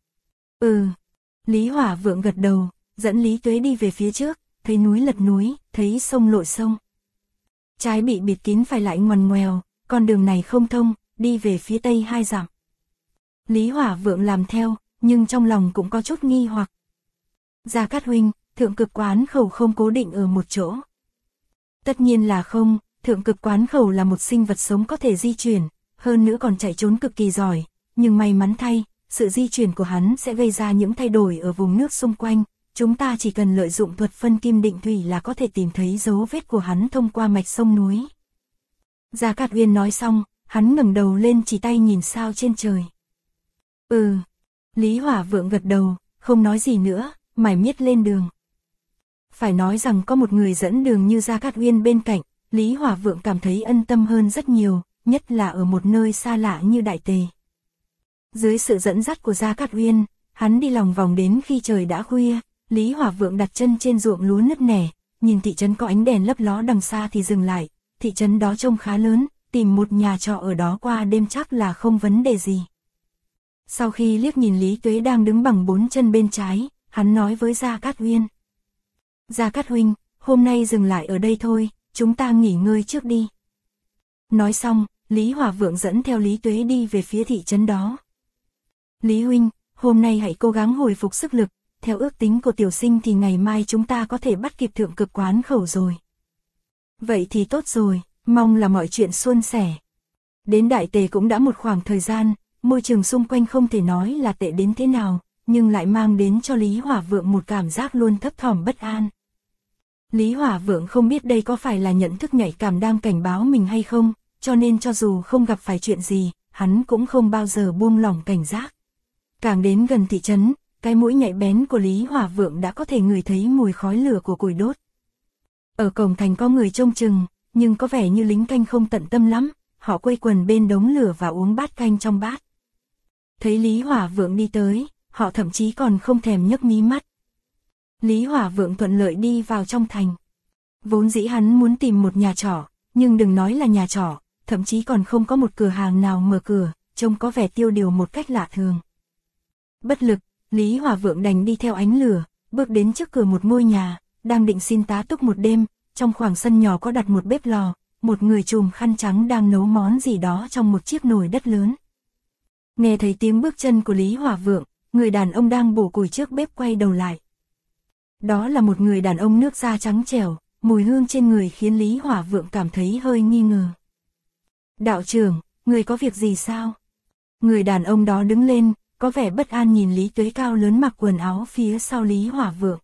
Lý Hỏa Vượng gật đầu, dẫn Lý Tuế đi về phía trước, thấy núi lật núi, thấy sông lội sông. Trái bị bịt kín phải lại ngoằn ngoèo, con đường này không thông, đi về phía tây 2 dặm. Lý Hỏa Vượng làm theo, nhưng trong lòng cũng có chút nghi hoặc. Gia Cát huynh, thượng cực quán khẩu không cố định ở một chỗ. Tất nhiên là không, thượng cực quán khẩu là một sinh vật sống có thể di chuyển, hơn nữa còn chạy trốn cực kỳ giỏi, nhưng may mắn thay, sự di chuyển của hắn sẽ gây ra những thay đổi ở vùng nước xung quanh, chúng ta chỉ cần lợi dụng thuật phân kim định thủy là có thể tìm thấy dấu vết của hắn thông qua mạch sông núi. Gia Cát Uyên nói xong, hắn ngẩng đầu lên chỉ tay nhìn sao trên trời. Lý Hỏa Vượng gật đầu, không nói gì nữa, mải miết lên đường. Phải nói rằng có một người dẫn đường như Gia Cát Uyên bên cạnh, Lý Hỏa Vượng cảm thấy ân tâm hơn rất nhiều, nhất là ở một nơi xa lạ như Đại Tề. Dưới sự dẫn dắt của Gia Cát Uyên, hắn đi lòng vòng đến khi trời đã khuya, Lý Hỏa Vượng đặt chân trên ruộng lúa nứt nẻ, nhìn thị trấn có ánh đèn lấp ló đằng xa thì dừng lại, thị trấn đó trông khá lớn, tìm một nhà trọ ở đó qua đêm chắc là không vấn đề gì. Sau khi liếc nhìn Lý Tuế đang đứng bằng 4 chân bên trái, hắn nói với Gia Cát Uyên. Gia Cát huynh, hôm nay dừng lại ở đây thôi, chúng ta nghỉ ngơi trước đi. Nói xong, Lý Hỏa Vượng dẫn theo Lý Tuế đi về phía thị trấn đó. Lý huynh, hôm nay hãy cố gắng hồi phục sức lực, theo ước tính của tiểu sinh thì ngày mai chúng ta có thể bắt kịp thượng cực quán khẩu rồi. Vậy thì tốt rồi, mong là mọi chuyện suôn sẻ. Đến Đại Tề cũng đã một khoảng thời gian, môi trường xung quanh không thể nói là tệ đến thế nào, nhưng lại mang đến cho Lý Hỏa Vượng một cảm giác luôn thấp thỏm bất an. Lý Hỏa Vượng không biết đây có phải là nhận thức nhạy cảm đang cảnh báo mình hay không, cho nên cho dù không gặp phải chuyện gì, hắn cũng không bao giờ buông lỏng cảnh giác. Càng đến gần thị trấn, cái mũi nhạy bén của Lý Hỏa Vượng đã có thể ngửi thấy mùi khói lửa của củi đốt. Ở cổng thành có người trông chừng, nhưng có vẻ như lính canh không tận tâm lắm, họ quây quần bên đống lửa và uống bát canh trong bát. Thấy Lý Hỏa Vượng đi tới, họ thậm chí còn không thèm nhấc mí mắt. Lý Hỏa Vượng thuận lợi đi vào trong thành. Vốn dĩ hắn muốn tìm một nhà trọ, nhưng đừng nói là nhà trọ, thậm chí còn không có một cửa hàng nào mở cửa, trông có vẻ tiêu điều một cách lạ thường. Bất lực, Lý Hỏa Vượng đành đi theo ánh lửa, bước đến trước cửa một ngôi nhà, đang định xin tá túc một đêm, trong khoảng sân nhỏ có đặt một bếp lò, một người trùm khăn trắng đang nấu món gì đó trong một chiếc nồi đất lớn. Nghe thấy tiếng bước chân của Lý Hỏa Vượng, người đàn ông đang bổ củi trước bếp quay đầu lại. Đó là một người đàn ông nước da trắng trẻo, mùi hương trên người khiến Lý Hỏa Vượng cảm thấy hơi nghi ngờ. Đạo trưởng, người có việc gì sao? Người đàn ông đó đứng lên, có vẻ bất an nhìn Lý Tuế cao lớn mặc quần áo phía sau Lý Hỏa Vượng.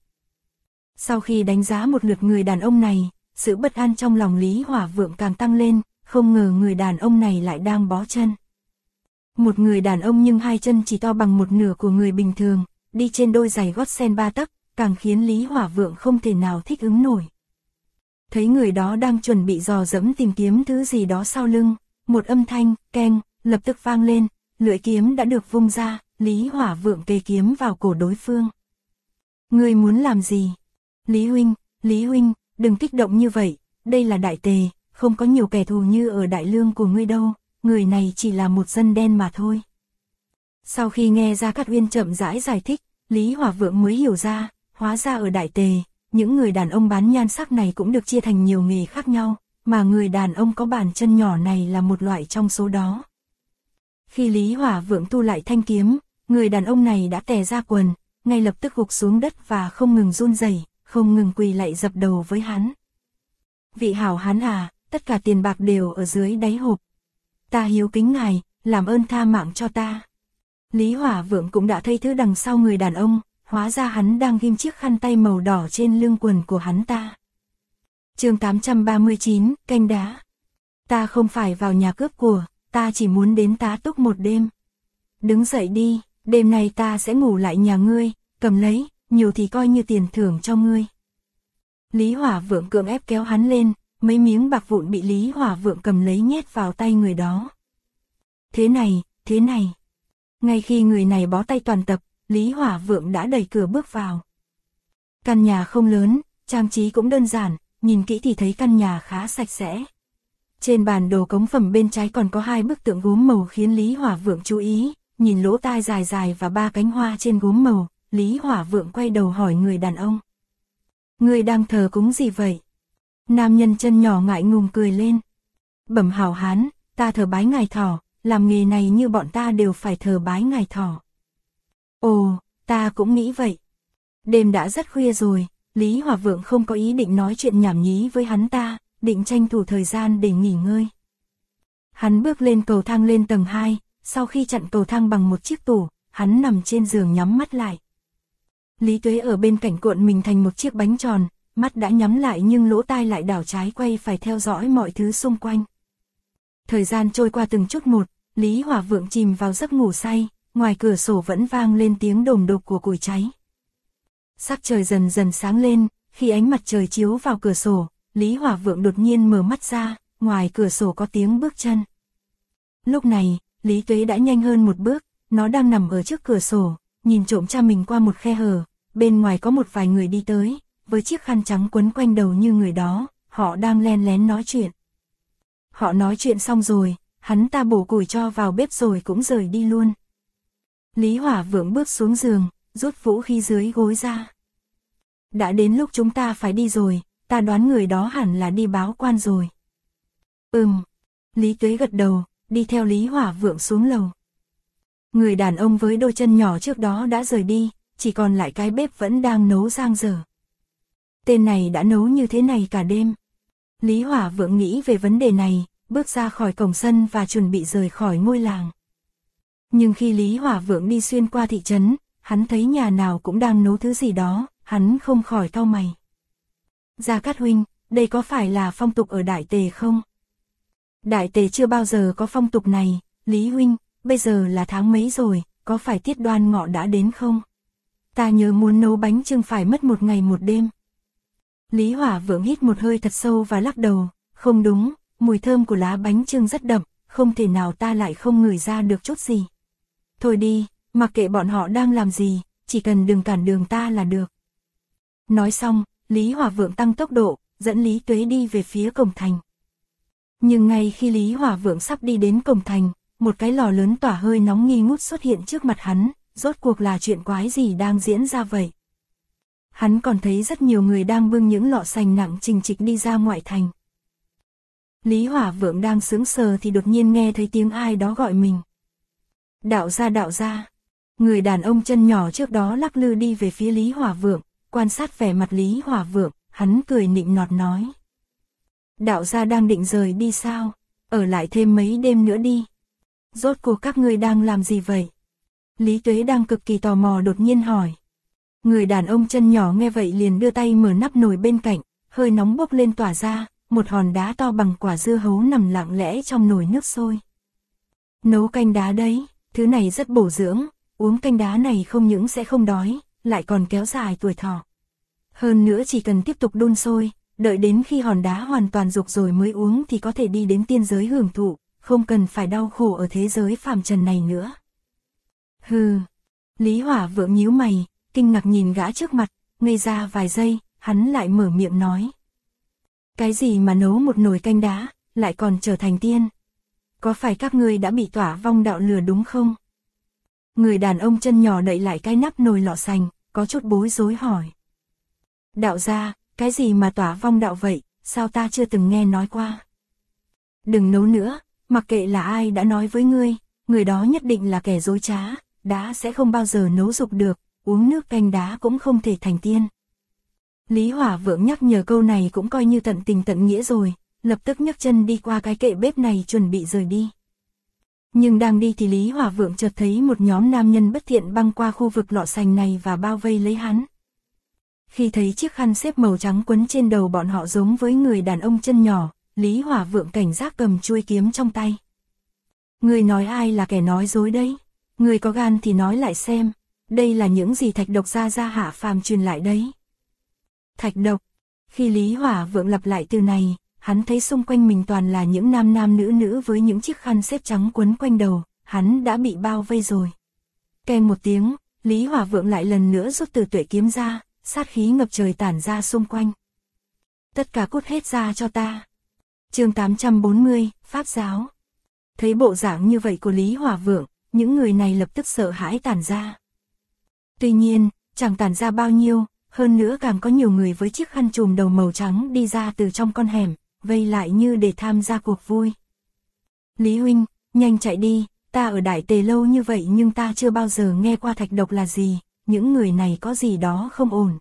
Sau khi đánh giá một lượt người đàn ông này, sự bất an trong lòng Lý Hỏa Vượng càng tăng lên, không ngờ người đàn ông này lại đang bó chân. Một người đàn ông nhưng hai chân chỉ to bằng một nửa của người bình thường, đi trên đôi giày gót sen 3 tấc, càng khiến Lý Hỏa Vượng không thể nào thích ứng nổi. thấy người đó đang chuẩn bị dò dẫm tìm kiếm thứ gì đó sau lưng, một âm thanh, keng, lập tức vang lên, lưỡi kiếm đã được vung ra, Lý Hỏa Vượng kề kiếm vào cổ đối phương. Ngươi muốn làm gì? Lý huynh, đừng kích động như vậy, đây là Đại Tề, không có nhiều kẻ thù như ở Đại Lương của ngươi đâu, người này chỉ là một dân đen mà thôi. Sau khi nghe Gia Cát Uyên chậm rãi giải thích, Lý Hỏa Vượng mới hiểu ra, hóa ra ở Đại Tề, những người đàn ông bán nhan sắc này cũng được chia thành nhiều nghề khác nhau, mà người đàn ông có bàn chân nhỏ này là một loại trong số đó. Khi Lý Hỏa Vượng thu lại thanh kiếm, người đàn ông này đã tè ra quần, ngay lập tức gục xuống đất và không ngừng run rẩy, không ngừng quỳ lạy dập đầu với hắn. Vị hảo hán à, tất cả tiền bạc đều ở dưới đáy hộp. Ta hiếu kính ngài, làm ơn tha mạng cho ta. Lý Hỏa Vượng cũng đã thấy thứ đằng sau người đàn ông, hóa ra hắn đang ghim chiếc khăn tay màu đỏ trên lưng quần của hắn ta. Chương 839, canh đá. Ta không phải vào nhà cướp của, ta chỉ muốn đến tá túc một đêm. Đứng dậy đi, đêm nay ta sẽ ngủ lại nhà ngươi, cầm lấy, nhiều thì coi như tiền thưởng cho ngươi. Lý Hỏa Vượng cưỡng ép kéo hắn lên, mấy miếng bạc vụn bị Lý Hỏa Vượng cầm lấy nhét vào tay người đó. Thế này. Ngay khi người này bó tay toàn tập, Lý Hỏa Vượng đã đẩy cửa bước vào. Căn nhà không lớn, trang trí cũng đơn giản, nhìn kỹ thì thấy căn nhà khá sạch sẽ. Trên bàn đồ cống phẩm bên trái còn có 2 bức tượng gốm màu khiến Lý Hỏa Vượng chú ý, nhìn lỗ tai dài dài và 3 cánh hoa trên gốm màu, Lý Hỏa Vượng quay đầu hỏi người đàn ông. Người đang thờ cúng gì vậy? Nam nhân chân nhỏ ngại ngùng cười lên. Bẩm hảo hán, ta thờ bái ngài thỏ, làm nghề này như bọn ta đều phải thờ bái ngài thỏ. Ồ, ta cũng nghĩ vậy. Đêm đã rất khuya rồi, Lý Hỏa Vượng không có ý định nói chuyện nhảm nhí với hắn ta, định tranh thủ thời gian để nghỉ ngơi. Hắn bước lên cầu thang lên tầng 2, sau khi chặn cầu thang bằng một chiếc tủ, hắn nằm trên giường nhắm mắt lại. Lý Tuế ở bên cạnh cuộn mình thành một chiếc bánh tròn, mắt đã nhắm lại nhưng lỗ tai lại đảo trái quay phải theo dõi mọi thứ xung quanh. Thời gian trôi qua từng chút một, Lý Hỏa Vượng chìm vào giấc ngủ say, ngoài cửa sổ vẫn vang lên tiếng đồm đột của củi cháy. Sắc trời dần dần sáng lên, khi ánh mặt trời chiếu vào cửa sổ, Lý Hỏa Vượng đột nhiên mở mắt ra, ngoài cửa sổ có tiếng bước chân. Lúc này, Lý Tuế đã nhanh hơn một bước, nó đang nằm ở trước cửa sổ, nhìn trộm cha mình qua một khe hở, bên ngoài có một vài người đi tới, với chiếc khăn trắng quấn quanh đầu như người đó, họ đang len lén nói chuyện. Họ nói chuyện xong rồi, hắn ta bổ củi cho vào bếp rồi cũng rời đi luôn. Lý Hỏa Vượng bước xuống giường, rút vũ khí dưới gối ra. Đã đến lúc chúng ta phải đi rồi, ta đoán người đó hẳn là đi báo quan rồi. Lý Tuế gật đầu, đi theo Lý Hỏa Vượng xuống lầu. Người đàn ông với đôi chân nhỏ trước đó đã rời đi, chỉ còn lại cái bếp vẫn đang nấu giang dở. Tên này đã nấu như thế này cả đêm. Lý Hỏa Vượng nghĩ về vấn đề này, bước ra khỏi cổng sân và chuẩn bị rời khỏi ngôi làng. Nhưng khi Lý Hỏa Vượng đi xuyên qua thị trấn, hắn thấy nhà nào cũng đang nấu thứ gì đó, hắn không khỏi cau mày. Gia Cát huynh, đây có phải là phong tục ở Đại Tề không? Đại Tề chưa bao giờ có phong tục này, Lý huynh, bây giờ là tháng mấy rồi, có phải tiết Đoan Ngọ đã đến không? Ta nhớ muốn nấu bánh chưng phải mất 1 ngày 1 đêm. Lý Hỏa Vượng hít một hơi thật sâu và lắc đầu, không đúng, mùi thơm của lá bánh chưng rất đậm, không thể nào ta lại không ngửi ra được chút gì. Thôi đi, mặc kệ bọn họ đang làm gì, chỉ cần đừng cản đường ta là được. Nói xong, Lý Hỏa Vượng tăng tốc độ, dẫn Lý Tuế đi về phía cổng thành. Nhưng ngay khi Lý Hỏa Vượng sắp đi đến cổng thành, một cái lò lớn tỏa hơi nóng nghi ngút xuất hiện trước mặt hắn, rốt cuộc là chuyện quái gì đang diễn ra vậy? Hắn còn thấy rất nhiều người đang bưng những lọ sành nặng trình trịch đi ra ngoại thành. Lý Hỏa Vượng đang sững sờ thì đột nhiên nghe thấy tiếng ai đó gọi mình. Đạo gia. Người đàn ông chân nhỏ trước đó lắc lư đi về phía Lý Hỏa Vượng, quan sát vẻ mặt Lý Hỏa Vượng, hắn cười nịnh nọt nói. Đạo gia đang định rời đi sao? Ở lại thêm mấy đêm nữa đi. Rốt cuộc các ngươi đang làm gì vậy? Lý Tuế đang cực kỳ tò mò đột nhiên hỏi. Người đàn ông chân nhỏ nghe vậy liền đưa tay mở nắp nồi bên cạnh, hơi nóng bốc lên tỏa ra, một hòn đá to bằng quả dưa hấu nằm lặng lẽ trong nồi nước sôi. Nấu canh đá đấy, thứ này rất bổ dưỡng, uống canh đá này không những sẽ không đói, lại còn kéo dài tuổi thọ. Hơn nữa chỉ cần tiếp tục đun sôi, đợi đến khi hòn đá hoàn toàn rục rồi mới uống thì có thể đi đến tiên giới hưởng thụ, không cần phải đau khổ ở thế giới phàm trần này nữa. Hừ. Lý Hỏa Vượng nhíu mày, kinh ngạc nhìn gã trước mặt, ngây ra vài giây, hắn lại mở miệng nói. Cái gì mà nấu một nồi canh đá, lại còn trở thành tiên? Có phải các ngươi đã bị Tỏa Vong đạo lừa đúng không? Người đàn ông chân nhỏ đậy lại cái nắp nồi lọ sành, có chút bối rối hỏi. Đạo gia, cái gì mà Tỏa Vong đạo vậy, sao ta chưa từng nghe nói qua? Đừng nấu nữa, mặc kệ là ai đã nói với ngươi, người đó nhất định là kẻ dối trá, đá sẽ không bao giờ nấu dục được, uống nước canh đá cũng không thể thành tiên. Lý Hỏa Vượng nhắc nhở câu này cũng coi như tận tình tận nghĩa rồi, lập tức nhấc chân đi qua cái kệ bếp này chuẩn bị rời đi. Nhưng đang đi thì Lý Hỏa Vượng chợt thấy một nhóm nam nhân bất thiện băng qua khu vực lọ sành này và bao vây lấy hắn. Khi thấy chiếc khăn xếp màu trắng quấn trên đầu bọn họ giống với người đàn ông chân nhỏ, Lý Hỏa Vượng cảnh giác cầm chuôi kiếm trong tay. Người nói ai là kẻ nói dối đấy? Người có gan thì nói lại xem, đây là những gì thạch độc gia hạ phàm truyền lại đấy. Thạch độc. Khi Lý Hỏa Vượng lặp lại từ này, hắn thấy xung quanh mình toàn là những nam nữ với những chiếc khăn xếp trắng quấn quanh đầu, hắn đã bị bao vây rồi. Keng một tiếng, Lý Hỏa Vượng lại lần nữa rút từ tuệ kiếm ra, sát khí ngập trời tản ra xung quanh. Tất cả cút hết ra cho ta. Chương 840, Pháp giáo. Thấy bộ dạng như vậy của Lý Hỏa Vượng, những người này lập tức sợ hãi tản ra. Tuy nhiên, chẳng tản ra bao nhiêu, hơn nữa càng có nhiều người với chiếc khăn trùm đầu màu trắng đi ra từ trong con hẻm, vây lại như để tham gia cuộc vui. Lý huynh, nhanh chạy đi, ta ở Đại Tề lâu như vậy nhưng ta chưa bao giờ nghe qua thạch độc là gì, những người này có gì đó không ổn.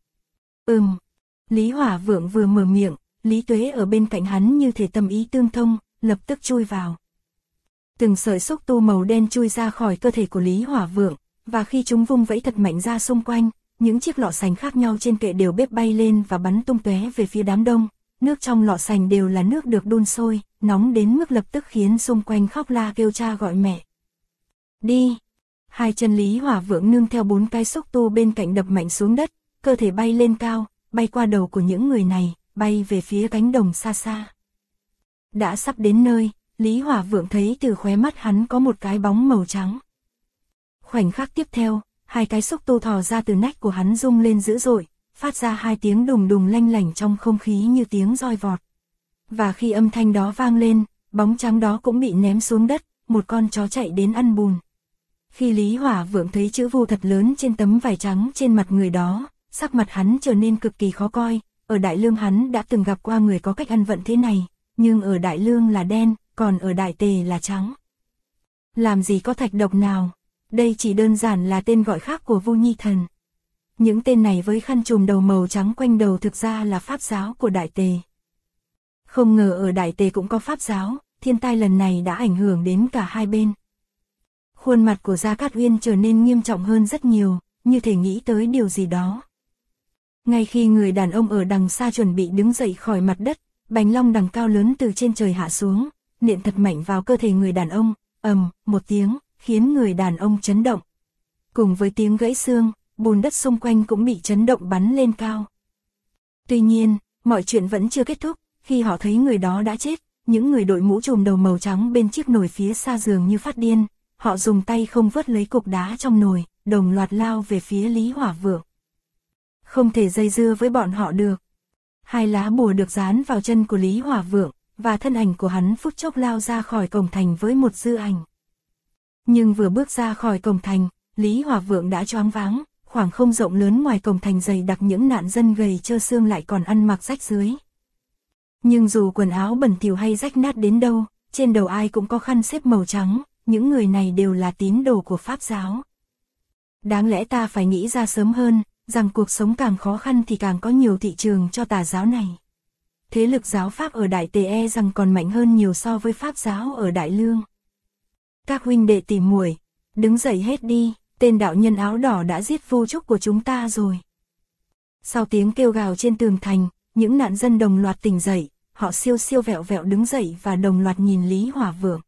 Lý Hỏa Vượng vừa mở miệng, Lý Tuế ở bên cạnh hắn như thể tâm ý tương thông, lập tức chui vào. Từng sợi xúc tu màu đen chui ra khỏi cơ thể của Lý Hỏa Vượng, và khi chúng vung vẫy thật mạnh ra xung quanh, những chiếc lọ sành khác nhau trên kệ đều bếp bay lên và bắn tung tóe về phía đám đông. Nước trong lọ sành đều là nước được đun sôi, nóng đến mức lập tức khiến xung quanh khóc la kêu cha gọi mẹ. Đi! Hai chân Lý Hỏa Vượng nương theo 4 cái xúc tu bên cạnh đập mạnh xuống đất, cơ thể bay lên cao, bay qua đầu của những người này, bay về phía cánh đồng xa xa. Đã sắp đến nơi, Lý Hỏa Vượng thấy từ khóe mắt hắn có một cái bóng màu trắng. Khoảnh khắc tiếp theo, hai cái xúc tu thò ra từ nách của hắn rung lên dữ dội, phát ra hai tiếng đùng đùng lanh lảnh trong không khí như tiếng roi vọt. Và khi âm thanh đó vang lên, bóng trắng đó cũng bị ném xuống đất, một con chó chạy đến ăn bùn. Khi Lý Hỏa Vượng thấy chữ vu thật lớn trên tấm vải trắng trên mặt người đó, sắc mặt hắn trở nên cực kỳ khó coi. Ở Đại Lương hắn đã từng gặp qua người có cách ăn vận thế này, nhưng ở Đại Lương là đen, còn ở Đại Tề là trắng. Làm gì có thạch độc nào? Đây chỉ đơn giản là tên gọi khác của Vu Nhi Thần. Những tên này với khăn trùm đầu màu trắng quanh đầu thực ra là pháp giáo của Đại Tề. Không ngờ ở Đại Tề cũng có pháp giáo, thiên tai lần này đã ảnh hưởng đến cả hai bên. Khuôn mặt của Gia Cát Uyên trở nên nghiêm trọng hơn rất nhiều, như thể nghĩ tới điều gì đó. Ngay khi người đàn ông ở đằng xa chuẩn bị đứng dậy khỏi mặt đất, bánh long đằng cao lớn từ trên trời hạ xuống, nện thật mạnh vào cơ thể người đàn ông, một tiếng, khiến người đàn ông chấn động. Cùng với tiếng gãy xương, bùn đất xung quanh cũng bị chấn động bắn lên cao. Tuy nhiên, mọi chuyện vẫn chưa kết thúc, khi họ thấy người đó đã chết, những người đội mũ trùm đầu màu trắng bên chiếc nồi phía xa dường như phát điên, họ dùng tay không vớt lấy cục đá trong nồi, đồng loạt lao về phía Lý Hỏa Vượng. Không thể dây dưa với bọn họ được. Hai lá bùa được dán vào chân của Lý Hỏa Vượng, và thân ảnh của hắn phút chốc lao ra khỏi cổng thành với một dư ảnh. Nhưng vừa bước ra khỏi cổng thành, Lý Hỏa Vượng đã choáng váng, khoảng không rộng lớn ngoài cổng thành dày đặc những nạn dân gầy trơ xương lại còn ăn mặc rách rưới. Nhưng dù quần áo bẩn thỉu hay rách nát đến đâu, trên đầu ai cũng có khăn xếp màu trắng, những người này đều là tín đồ của Pháp giáo. Đáng lẽ ta phải nghĩ ra sớm hơn, rằng cuộc sống càng khó khăn thì càng có nhiều thị trường cho tà giáo này. Thế lực giáo Pháp ở Đại Tề e rằng còn mạnh hơn nhiều so với Pháp giáo ở Đại Lương. Các huynh đệ tỉ muội, đứng dậy hết đi, tên đạo nhân áo đỏ đã giết Vu Trúc của chúng ta rồi. Sau tiếng kêu gào trên tường thành, những nạn dân đồng loạt tỉnh dậy, họ siêu siêu vẹo vẹo đứng dậy và đồng loạt nhìn Lý Hỏa Vượng.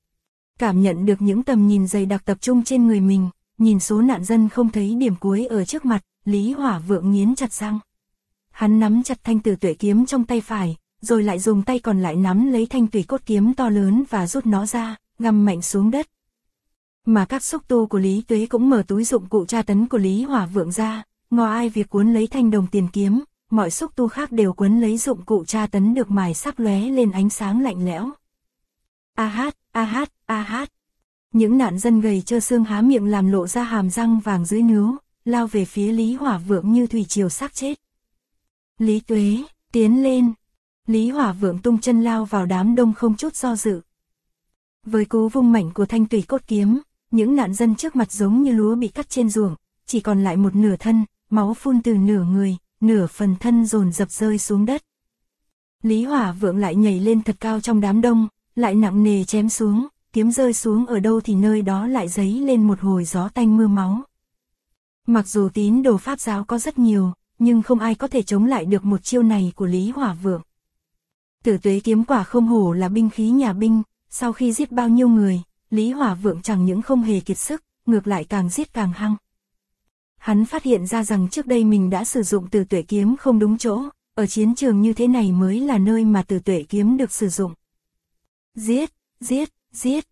Cảm nhận được những tầm nhìn dày đặc tập trung trên người mình, nhìn số nạn dân không thấy điểm cuối ở trước mặt, Lý Hỏa Vượng nghiến chặt răng. Hắn nắm chặt thanh tử tuệ kiếm trong tay phải, rồi lại dùng tay còn lại nắm lấy thanh tùy cốt kiếm to lớn và rút nó ra, găm mạnh xuống đất. Mà các xúc tu của Lý Tuế cũng mở túi dụng cụ tra tấn của Lý Hỏa Vượng ra, ngoài ai việc cuốn lấy thanh đồng tiền kiếm, mọi xúc tu khác đều cuốn lấy dụng cụ tra tấn được mài sắc lóe lên ánh sáng lạnh lẽo. A hát, a hát, a hát. Những nạn dân gầy trơ xương há miệng làm lộ ra hàm răng vàng dưới nướu, lao về phía Lý Hỏa Vượng như thủy triều xác chết. Lý Tuế, tiến lên. Lý Hỏa Vượng tung chân lao vào đám đông không chút do dự. Với cú vung mạnh của thanh tùy cốt kiếm, những nạn dân trước mặt giống như lúa bị cắt trên ruộng, chỉ còn lại một nửa thân, máu phun từ nửa người, nửa phần thân dồn dập rơi xuống đất. Lý Hỏa Vượng lại nhảy lên thật cao trong đám đông, lại nặng nề chém xuống, kiếm rơi xuống ở đâu thì nơi đó lại dấy lên một hồi gió tanh mưa máu. Mặc dù tín đồ Pháp giáo có rất nhiều, nhưng không ai có thể chống lại được một chiêu này của Lý Hỏa Vượng. Tử tuế kiếm quả không hổ là binh khí nhà binh, sau khi giết bao nhiêu người, Lý Hỏa Vượng chẳng những không hề kiệt sức, ngược lại càng giết càng hăng. Hắn phát hiện ra rằng trước đây mình đã sử dụng tử tuệ kiếm không đúng chỗ, ở chiến trường như thế này mới là nơi mà tử tuệ kiếm được sử dụng. Giết, giết, giết.